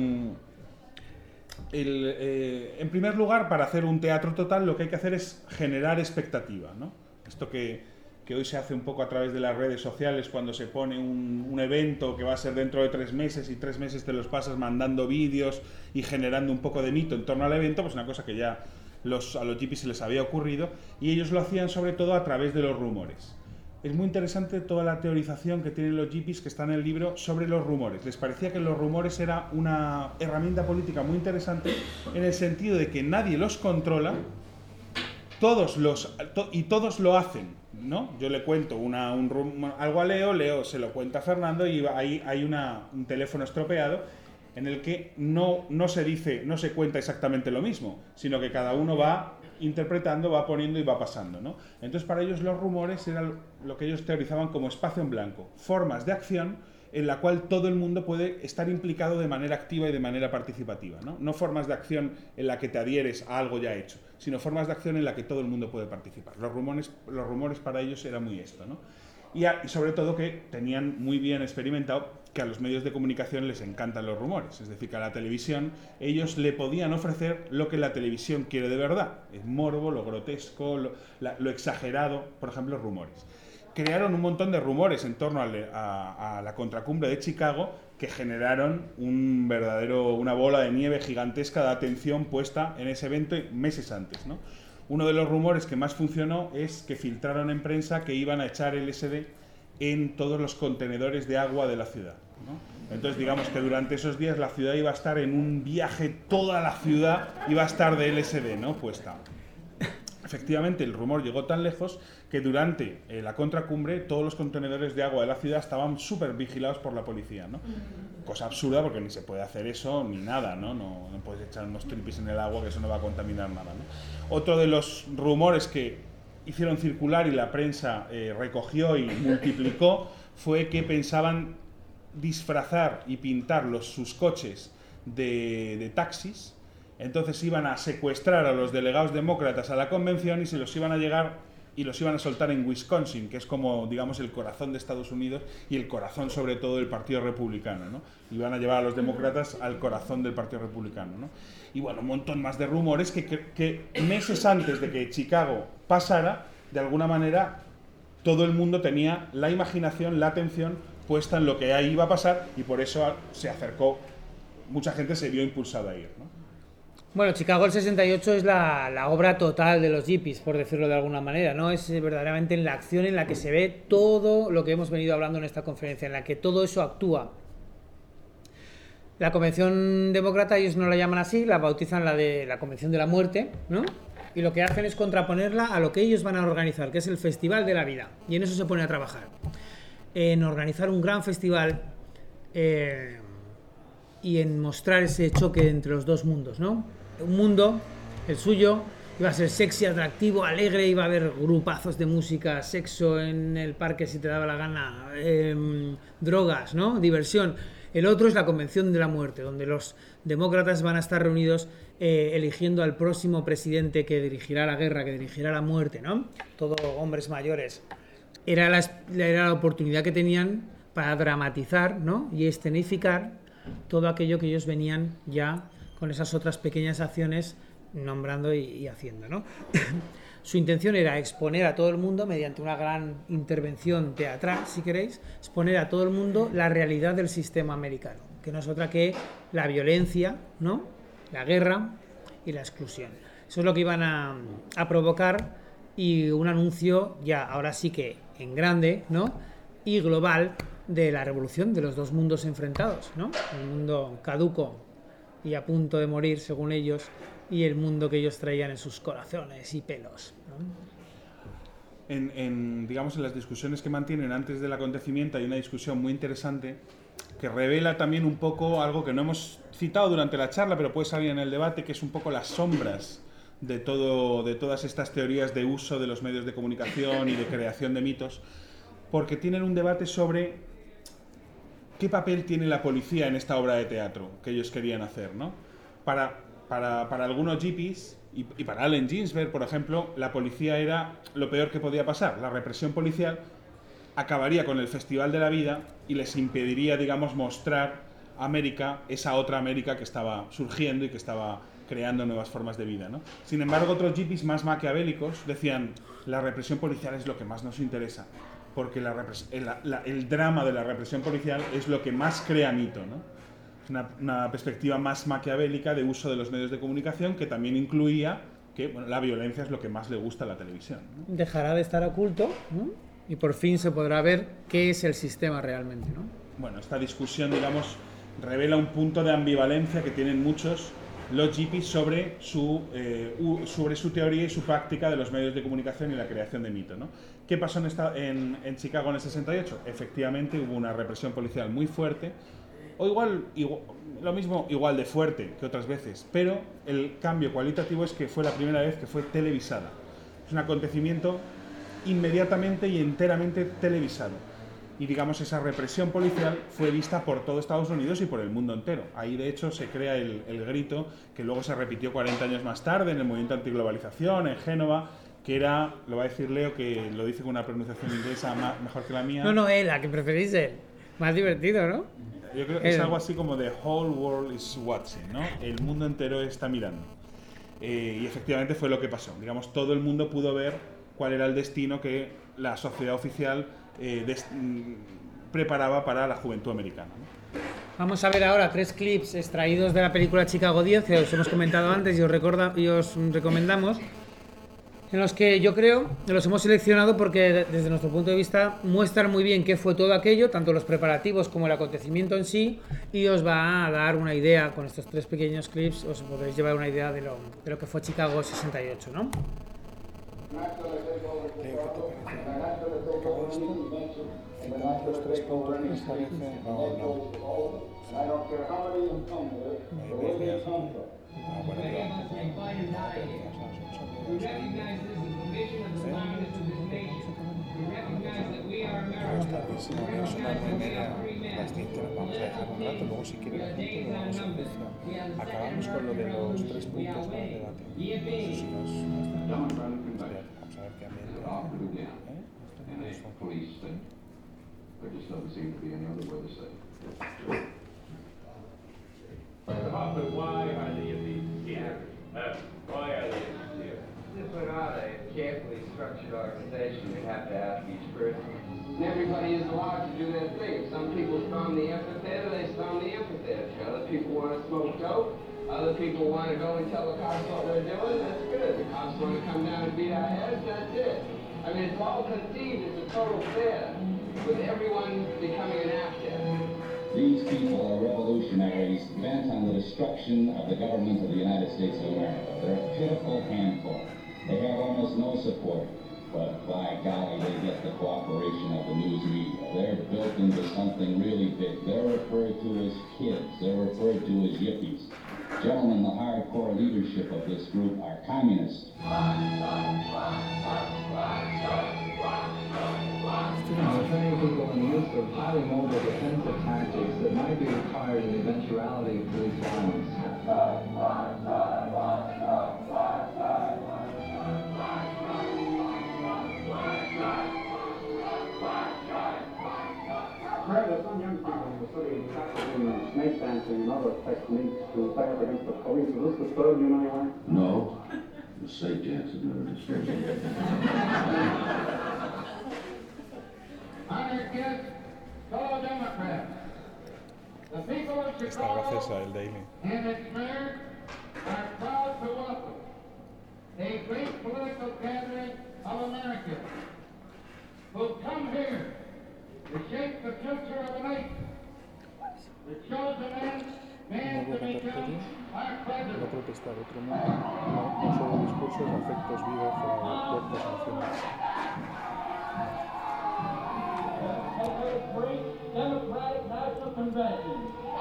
el, eh, en primer lugar, para hacer un teatro total lo que hay que hacer es generar expectativa, ¿no? Esto que... que hoy se hace un poco a través de las redes sociales cuando se pone un, un evento que va a ser dentro de tres meses y tres meses te los pasas mandando vídeos y generando un poco de mito en torno al evento, pues una cosa que ya los, a los hippies se les había ocurrido y ellos lo hacían sobre todo a través de los rumores. Es muy interesante toda la teorización que tienen los hippies que está en el libro sobre los rumores. Les parecía que los rumores era una herramienta política muy interesante en el sentido de que nadie los controla, todos los, to, y todos lo hacen, ¿no? Yo le cuento una, un, algo a Leo, Leo se lo cuenta a Fernando y ahí hay una, un teléfono estropeado en el que no, no se dice, no se cuenta exactamente lo mismo, sino que cada uno va interpretando, va poniendo y va pasando, ¿no? Entonces para ellos los rumores eran lo que ellos teorizaban como espacio en blanco, formas de acción en la cual todo el mundo puede estar implicado de manera activa y de manera participativa, ¿no? No formas de acción en la que te adhieres a algo ya hecho, sino formas de acción en la que todo el mundo puede participar. Los rumores, los rumores para ellos era muy esto, ¿no? Y, a, y sobre todo que tenían muy bien experimentado que a los medios de comunicación les encantan los rumores, es decir, que a la televisión ellos le podían ofrecer lo que la televisión quiere de verdad, el morbo, lo grotesco, lo, la, lo exagerado, por ejemplo, rumores. Crearon un montón de rumores en torno a, a, a la contracumbre de Chicago que generaron un verdadero, una bola de nieve gigantesca de atención puesta en ese evento meses antes, ¿no? Uno de los rumores que más funcionó es que filtraron en prensa que iban a echar L S D en todos los contenedores de agua de la ciudad, ¿no? Entonces digamos que durante esos días la ciudad iba a estar en un viaje, toda la ciudad iba a estar de L S D, ¿no? Puesta. Efectivamente, el rumor llegó tan lejos que durante eh, la contracumbre todos los contenedores de agua de la ciudad estaban súper vigilados por la policía, ¿no? Cosa absurda porque ni se puede hacer eso ni nada, ¿no? No, no puedes echar unos tripis en el agua que eso no va a contaminar nada, ¿no? Otro de los rumores que hicieron circular y la prensa eh, recogió y multiplicó fue que pensaban disfrazar y pintar los, sus coches de, de taxis. Entonces iban a secuestrar a los delegados demócratas a la convención y se los iban a llegar y los iban a soltar en Wisconsin, que es como, digamos, el corazón de Estados Unidos y el corazón sobre todo del Partido Republicano, ¿no? Iban a llevar a los demócratas al corazón del Partido Republicano, ¿no? Y bueno, un montón más de rumores que, que, que meses antes de que Chicago pasara, de alguna manera todo el mundo tenía la imaginación, la atención puesta en lo que ahí iba a pasar y por eso se acercó, mucha gente se vio impulsada a ir, ¿no? Bueno, Chicago el sesenta y ocho es la, la obra total de los hippies, por decirlo de alguna manera, ¿no? Es verdaderamente en la acción en la que se ve todo lo que hemos venido hablando en esta conferencia, en la que todo eso actúa. La Convención Demócrata, ellos no la llaman así, la bautizan la de la Convención de la Muerte, ¿no? Y lo que hacen es contraponerla a lo que ellos van a organizar, que es el Festival de la Vida. Y en eso se pone a trabajar. En organizar un gran festival eh, y en mostrar ese choque entre los dos mundos, ¿no? Un mundo, el suyo, iba a ser sexy, atractivo, alegre, iba a haber grupazos de música, sexo en el parque si te daba la gana, eh, drogas, ¿no? Diversión. El otro es la Convención de la Muerte, donde los demócratas van a estar reunidos eh, eligiendo al próximo presidente que dirigirá la guerra, que dirigirá la muerte, ¿no? Todos hombres mayores. Era la, era la oportunidad que tenían para dramatizar, ¿no? Y escenificar todo aquello que ellos venían ya con esas otras pequeñas acciones nombrando y, y haciendo, ¿no? Su intención era exponer a todo el mundo, mediante una gran intervención teatral, si queréis, exponer a todo el mundo la realidad del sistema americano, que no es otra que la violencia, ¿no? La guerra y la exclusión. Eso es lo que iban a, a provocar, y un anuncio ya, ahora sí que en grande, ¿no? Y global, de la revolución de los dos mundos enfrentados, ¿no? El mundo caduco y a punto de morir, según ellos, y el mundo que ellos traían en sus corazones y pelos, ¿no? en, en, digamos, en las discusiones que mantienen antes del acontecimiento hay una discusión muy interesante que revela también un poco algo que no hemos citado durante la charla, pero puede salir en el debate, que es un poco las sombras de, todo, de todas estas teorías de uso de los medios de comunicación y de creación de mitos, porque tienen un debate sobre qué papel tiene la policía en esta obra de teatro que ellos querían hacer, ¿no? Para, para, para algunos hippies y, y para Allen Ginsberg, por ejemplo, la policía era lo peor que podía pasar. La represión policial acabaría con el Festival de la Vida y les impediría, digamos, mostrar a América, esa otra América que estaba surgiendo y que estaba creando nuevas formas de vida, ¿no? Sin embargo, otros hippies más maquiavélicos decían, la represión policial es lo que más nos interesa, porque la el, la, el drama de la represión policial es lo que más crea mito, ¿no? Es una, una perspectiva más maquiavélica de uso de los medios de comunicación que también incluía que bueno, la violencia es lo que más le gusta a la televisión, ¿no? Dejará de estar oculto, ¿no? Y por fin se podrá ver qué es el sistema realmente, ¿no? Bueno, esta discusión, digamos, revela un punto de ambivalencia que tienen muchos los hippies sobre su, eh, sobre su teoría y su práctica de los medios de comunicación y la creación de mito, ¿no? ¿Qué pasó en, esta, en, en Chicago en el sesenta y ocho? Efectivamente hubo una represión policial muy fuerte, o igual, igual, lo mismo, igual de fuerte que otras veces, pero el cambio cualitativo es que fue la primera vez que fue televisada. Es un acontecimiento inmediatamente y enteramente televisado. Y digamos, esa represión policial fue vista por todo Estados Unidos y por el mundo entero. Ahí, de hecho, se crea el, el grito que luego se repitió cuarenta años más tarde en el movimiento antiglobalización, en Génova, que era, lo va a decir Leo, que lo dice con una pronunciación inglesa más, mejor que la mía. No, no, él, la que preferís él. Más divertido, ¿no? Yo creo que es algo así como the whole world is watching, ¿no? El mundo entero está mirando. Eh, y efectivamente fue lo que pasó. Digamos, todo el mundo pudo ver cuál era el destino que la sociedad oficial eh, des, preparaba para la juventud americana, ¿no? Vamos a ver ahora tres clips extraídos de la película Chicago diez, que os hemos comentado antes y os, recorda, y os recomendamos, en los que yo creo que los hemos seleccionado porque desde nuestro punto de vista muestran muy bien qué fue todo aquello, tanto los preparativos como el acontecimiento en sí, y os va a dar una idea, con estos tres pequeños clips os podréis llevar una idea de lo, de lo que fue Chicago sesenta y ocho, ¿no? Los tres puntos que establecen, no, no. Tardísimo, no son las nueve y media, las diez nos vamos a dejar un rato, luego si quiere la gente lo vamos a empezar. Acabamos con lo de los tres puntos del debate. Eso sí nos, nos vamos a ver qué ambiente hay. ¿Eh? There just doesn't seem to be any other way to say it. But why are the yippies here? Uh, why are the yippies here? This was not a carefully structured organization. You have to ask each person. And everybody is allowed to do their thing. Some people storm the amphitheater, they storm the amphitheater. Other people want to smoke dope. Other people want to go and tell the cops what we're doing. That's good. The cops want to come down and beat our heads. That's it. I mean, it's all conceived as a total fair, with everyone becoming an actor. These people are revolutionaries bent on the destruction of the government of the United States of America. They're a pitiful handful. They have almost no support, but by golly, they get the cooperation of the news media. They're built into something really big. They're referred to as kids. They're referred to as yippies. Gentlemen, the hardcore leadership of this group are communists. Students train people in the use of highly mobile defensive tactics that might be required in the eventuality of police violence. However, some young people were studying practicing snake dancing and other techniques to fight up against the police. Does this disturb you in any way? No, the snake dance has never disturbed me. Honored guests, fellow Democrats, the people of Chicago and its mayor are proud to welcome a great political gathering of Americans who come here to shape the future of the nation. The chosen man, man to become our president. No protestar, otro mundo, no, no solo discursos, afectos vivos o cuerpos nacionales. Democratic National Convention.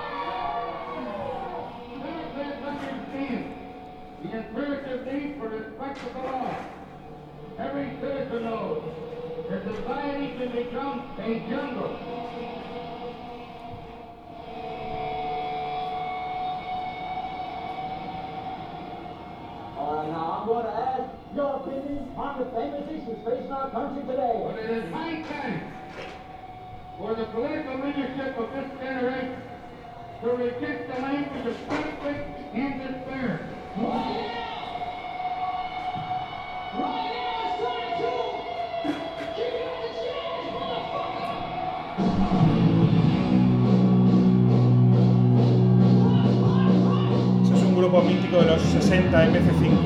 Democrats understand the imperative need for respect for the law. Every citizen knows that society can become a jungle. Uh, now I'm going to ask your opinion on the famous issues facing our country today. But it is high time for the political leadership of this generation to reject the language of conflict and despair. Right now! Right now it's time to give you the chance, motherfucker! Ese es un grupo mítico de los sesenta, M C cinco.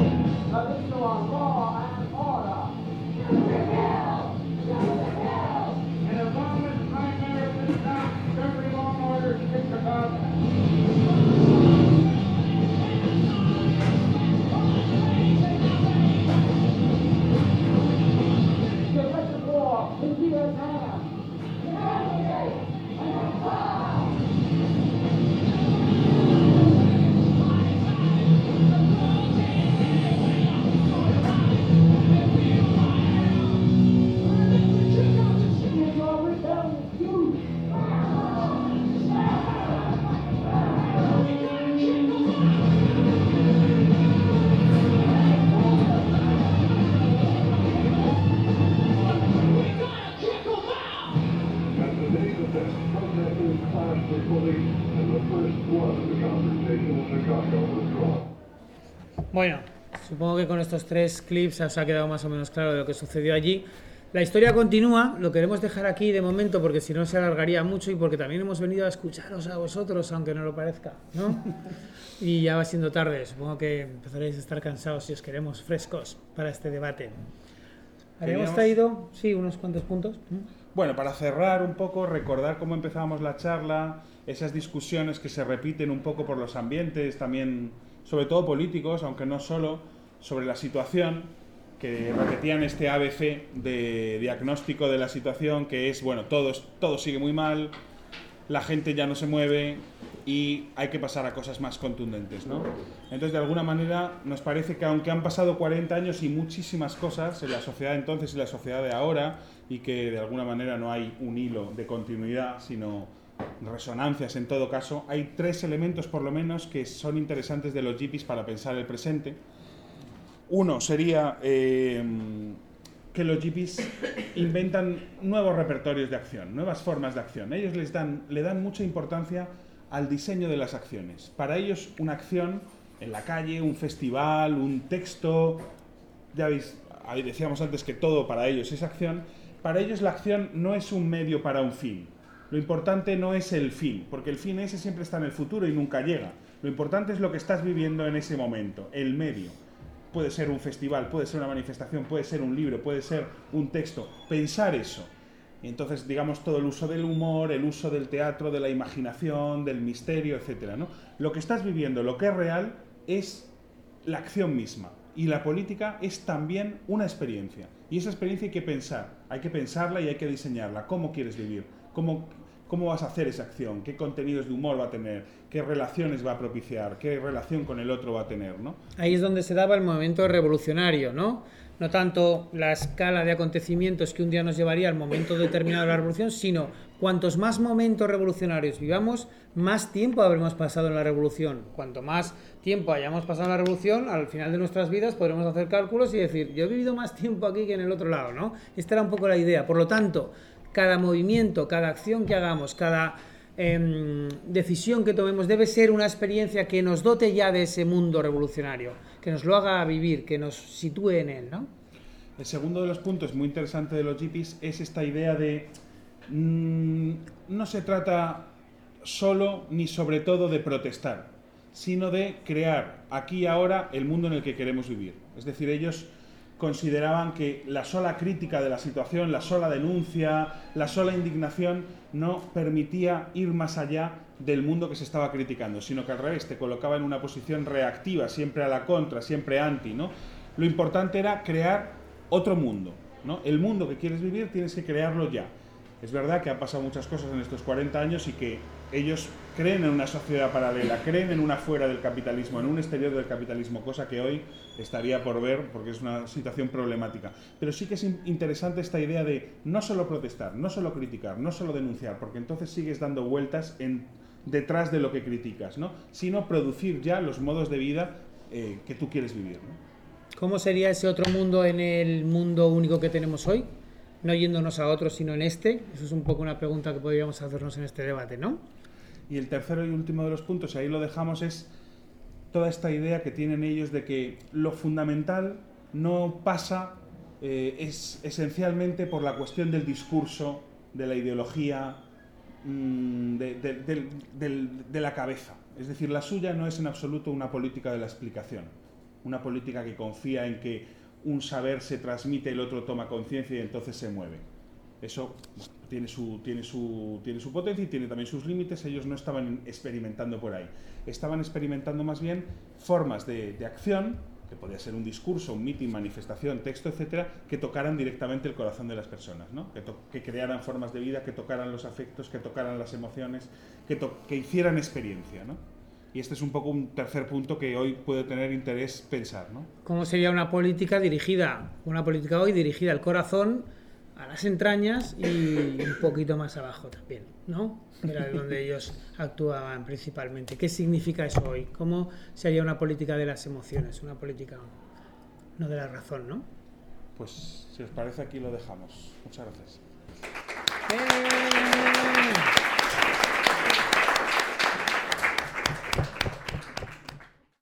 Bueno, supongo que con estos tres clips os ha quedado más o menos claro de lo que sucedió allí. La historia continúa, lo queremos dejar aquí de momento porque si no se alargaría mucho y porque también hemos venido a escucharos a vosotros, aunque no lo parezca, ¿no? Y ya va siendo tarde, supongo que empezaréis a estar cansados si os queremos frescos para este debate. Habíamos traído, sí, unos cuantos puntos. Bueno, para cerrar un poco, recordar cómo empezábamos la charla, esas discusiones que se repiten un poco por los ambientes, también, sobre todo políticos, aunque no solo, sobre la situación, que repetían este A B C de diagnóstico de la situación, que es, bueno, todo, todo sigue muy mal, la gente ya no se mueve y hay que pasar a cosas más contundentes, ¿no? Entonces, de alguna manera, nos parece que aunque han pasado cuarenta años y muchísimas cosas en la sociedad de entonces y la sociedad de ahora, y que de alguna manera no hay un hilo de continuidad, sino resonancias en todo caso, hay tres elementos por lo menos que son interesantes de los hippies para pensar el presente. Uno sería eh, que los hippies inventan nuevos repertorios de acción, nuevas formas de acción. Ellos les dan, le dan mucha importancia al diseño de las acciones. Para ellos una acción en la calle, un festival, un texto, ya veis, ahí decíamos antes que todo para ellos es acción. Para ellos la acción no es un medio para un fin. Lo importante no es el fin, porque el fin ese siempre está en el futuro y nunca llega. Lo importante es lo que estás viviendo en ese momento, el medio. Puede ser un festival, puede ser una manifestación, puede ser un libro, puede ser un texto. Pensar eso. Y entonces, digamos, todo el uso del humor, el uso del teatro, de la imaginación, del misterio, etcétera, ¿no? Lo que estás viviendo, lo que es real, es la acción misma. Y la política es también una experiencia. Y esa experiencia hay que pensar. Hay que pensarla y hay que diseñarla. ¿Cómo quieres vivir? ¿Cómo, cómo vas a hacer esa acción? ¿Qué contenidos de humor va a tener? ¿Qué relaciones va a propiciar? ¿Qué relación con el otro va a tener, ¿no? Ahí es donde se daba el movimiento revolucionario, ¿no? No tanto la escala de acontecimientos que un día nos llevaría al momento determinado de la revolución, sino cuantos más momentos revolucionarios vivamos, más tiempo habremos pasado en la revolución. Cuanto más tiempo hayamos pasado en la revolución, al final de nuestras vidas podremos hacer cálculos y decir, yo he vivido más tiempo aquí que en el otro lado, ¿no? Esta era un poco la idea. Por lo tanto, cada movimiento, cada acción que hagamos, cada eh, decisión que tomemos debe ser una experiencia que nos dote ya de ese mundo revolucionario, que nos lo haga vivir, que nos sitúe en él, ¿no? El segundo de los puntos muy interesante de los hippies es esta idea de mmm, no se trata solo ni sobre todo de protestar, sino de crear aquí y ahora el mundo en el que queremos vivir. Es decir, ellos consideraban que la sola crítica de la situación, la sola denuncia, la sola indignación no permitía ir más allá del mundo que se estaba criticando, sino que al revés, te colocaba en una posición reactiva, siempre a la contra, siempre anti, ¿no? Lo importante era crear otro mundo, ¿no? El mundo que quieres vivir tienes que crearlo ya. Es verdad que han pasado muchas cosas en estos cuarenta años y que ellos creen en una sociedad paralela, creen en una fuera del capitalismo, en un exterior del capitalismo, cosa que hoy estaría por ver porque es una situación problemática. Pero sí que es interesante esta idea de no solo protestar, no solo criticar, no solo denunciar, porque entonces sigues dando vueltas en, detrás de lo que criticas, ¿no? Sino producir ya los modos de vida eh, que tú quieres vivir, ¿no? ¿Cómo sería ese otro mundo en el mundo único que tenemos hoy? No yéndonos a otro, sino en este. Eso es un poco una pregunta que podríamos hacernos en este debate, ¿no? Y el tercero y último de los puntos, y ahí lo dejamos, es toda esta idea que tienen ellos de que lo fundamental no pasa, eh, es esencialmente por la cuestión del discurso, de la ideología, mmm, de, de, de, de, de la cabeza. Es decir, la suya no es en absoluto una política de la explicación, una política que confía en que un saber se transmite, el otro toma conciencia y entonces se mueve. Eso tiene su, tiene, su, tiene su potencia y tiene también sus límites. Ellos no estaban experimentando por ahí. Estaban experimentando más bien formas de, de acción, que podía ser un discurso, un meeting, manifestación, texto, etcétera, que tocaran directamente el corazón de las personas, ¿no? que, to que crearan formas de vida, que tocaran los afectos, que tocaran las emociones, que, que hicieran experiencia, ¿no? Y este es un poco un tercer punto que hoy puede tener interés pensar, ¿no? ¿Cómo sería una política dirigida, una política hoy dirigida al corazón, a las entrañas y un poquito más abajo también, ¿no? Era donde ellos actuaban principalmente. ¿Qué significa eso hoy? ¿Cómo sería una política de las emociones, una política no de la razón, ¿no? Pues si os parece aquí lo dejamos. Muchas gracias. ¡Eh!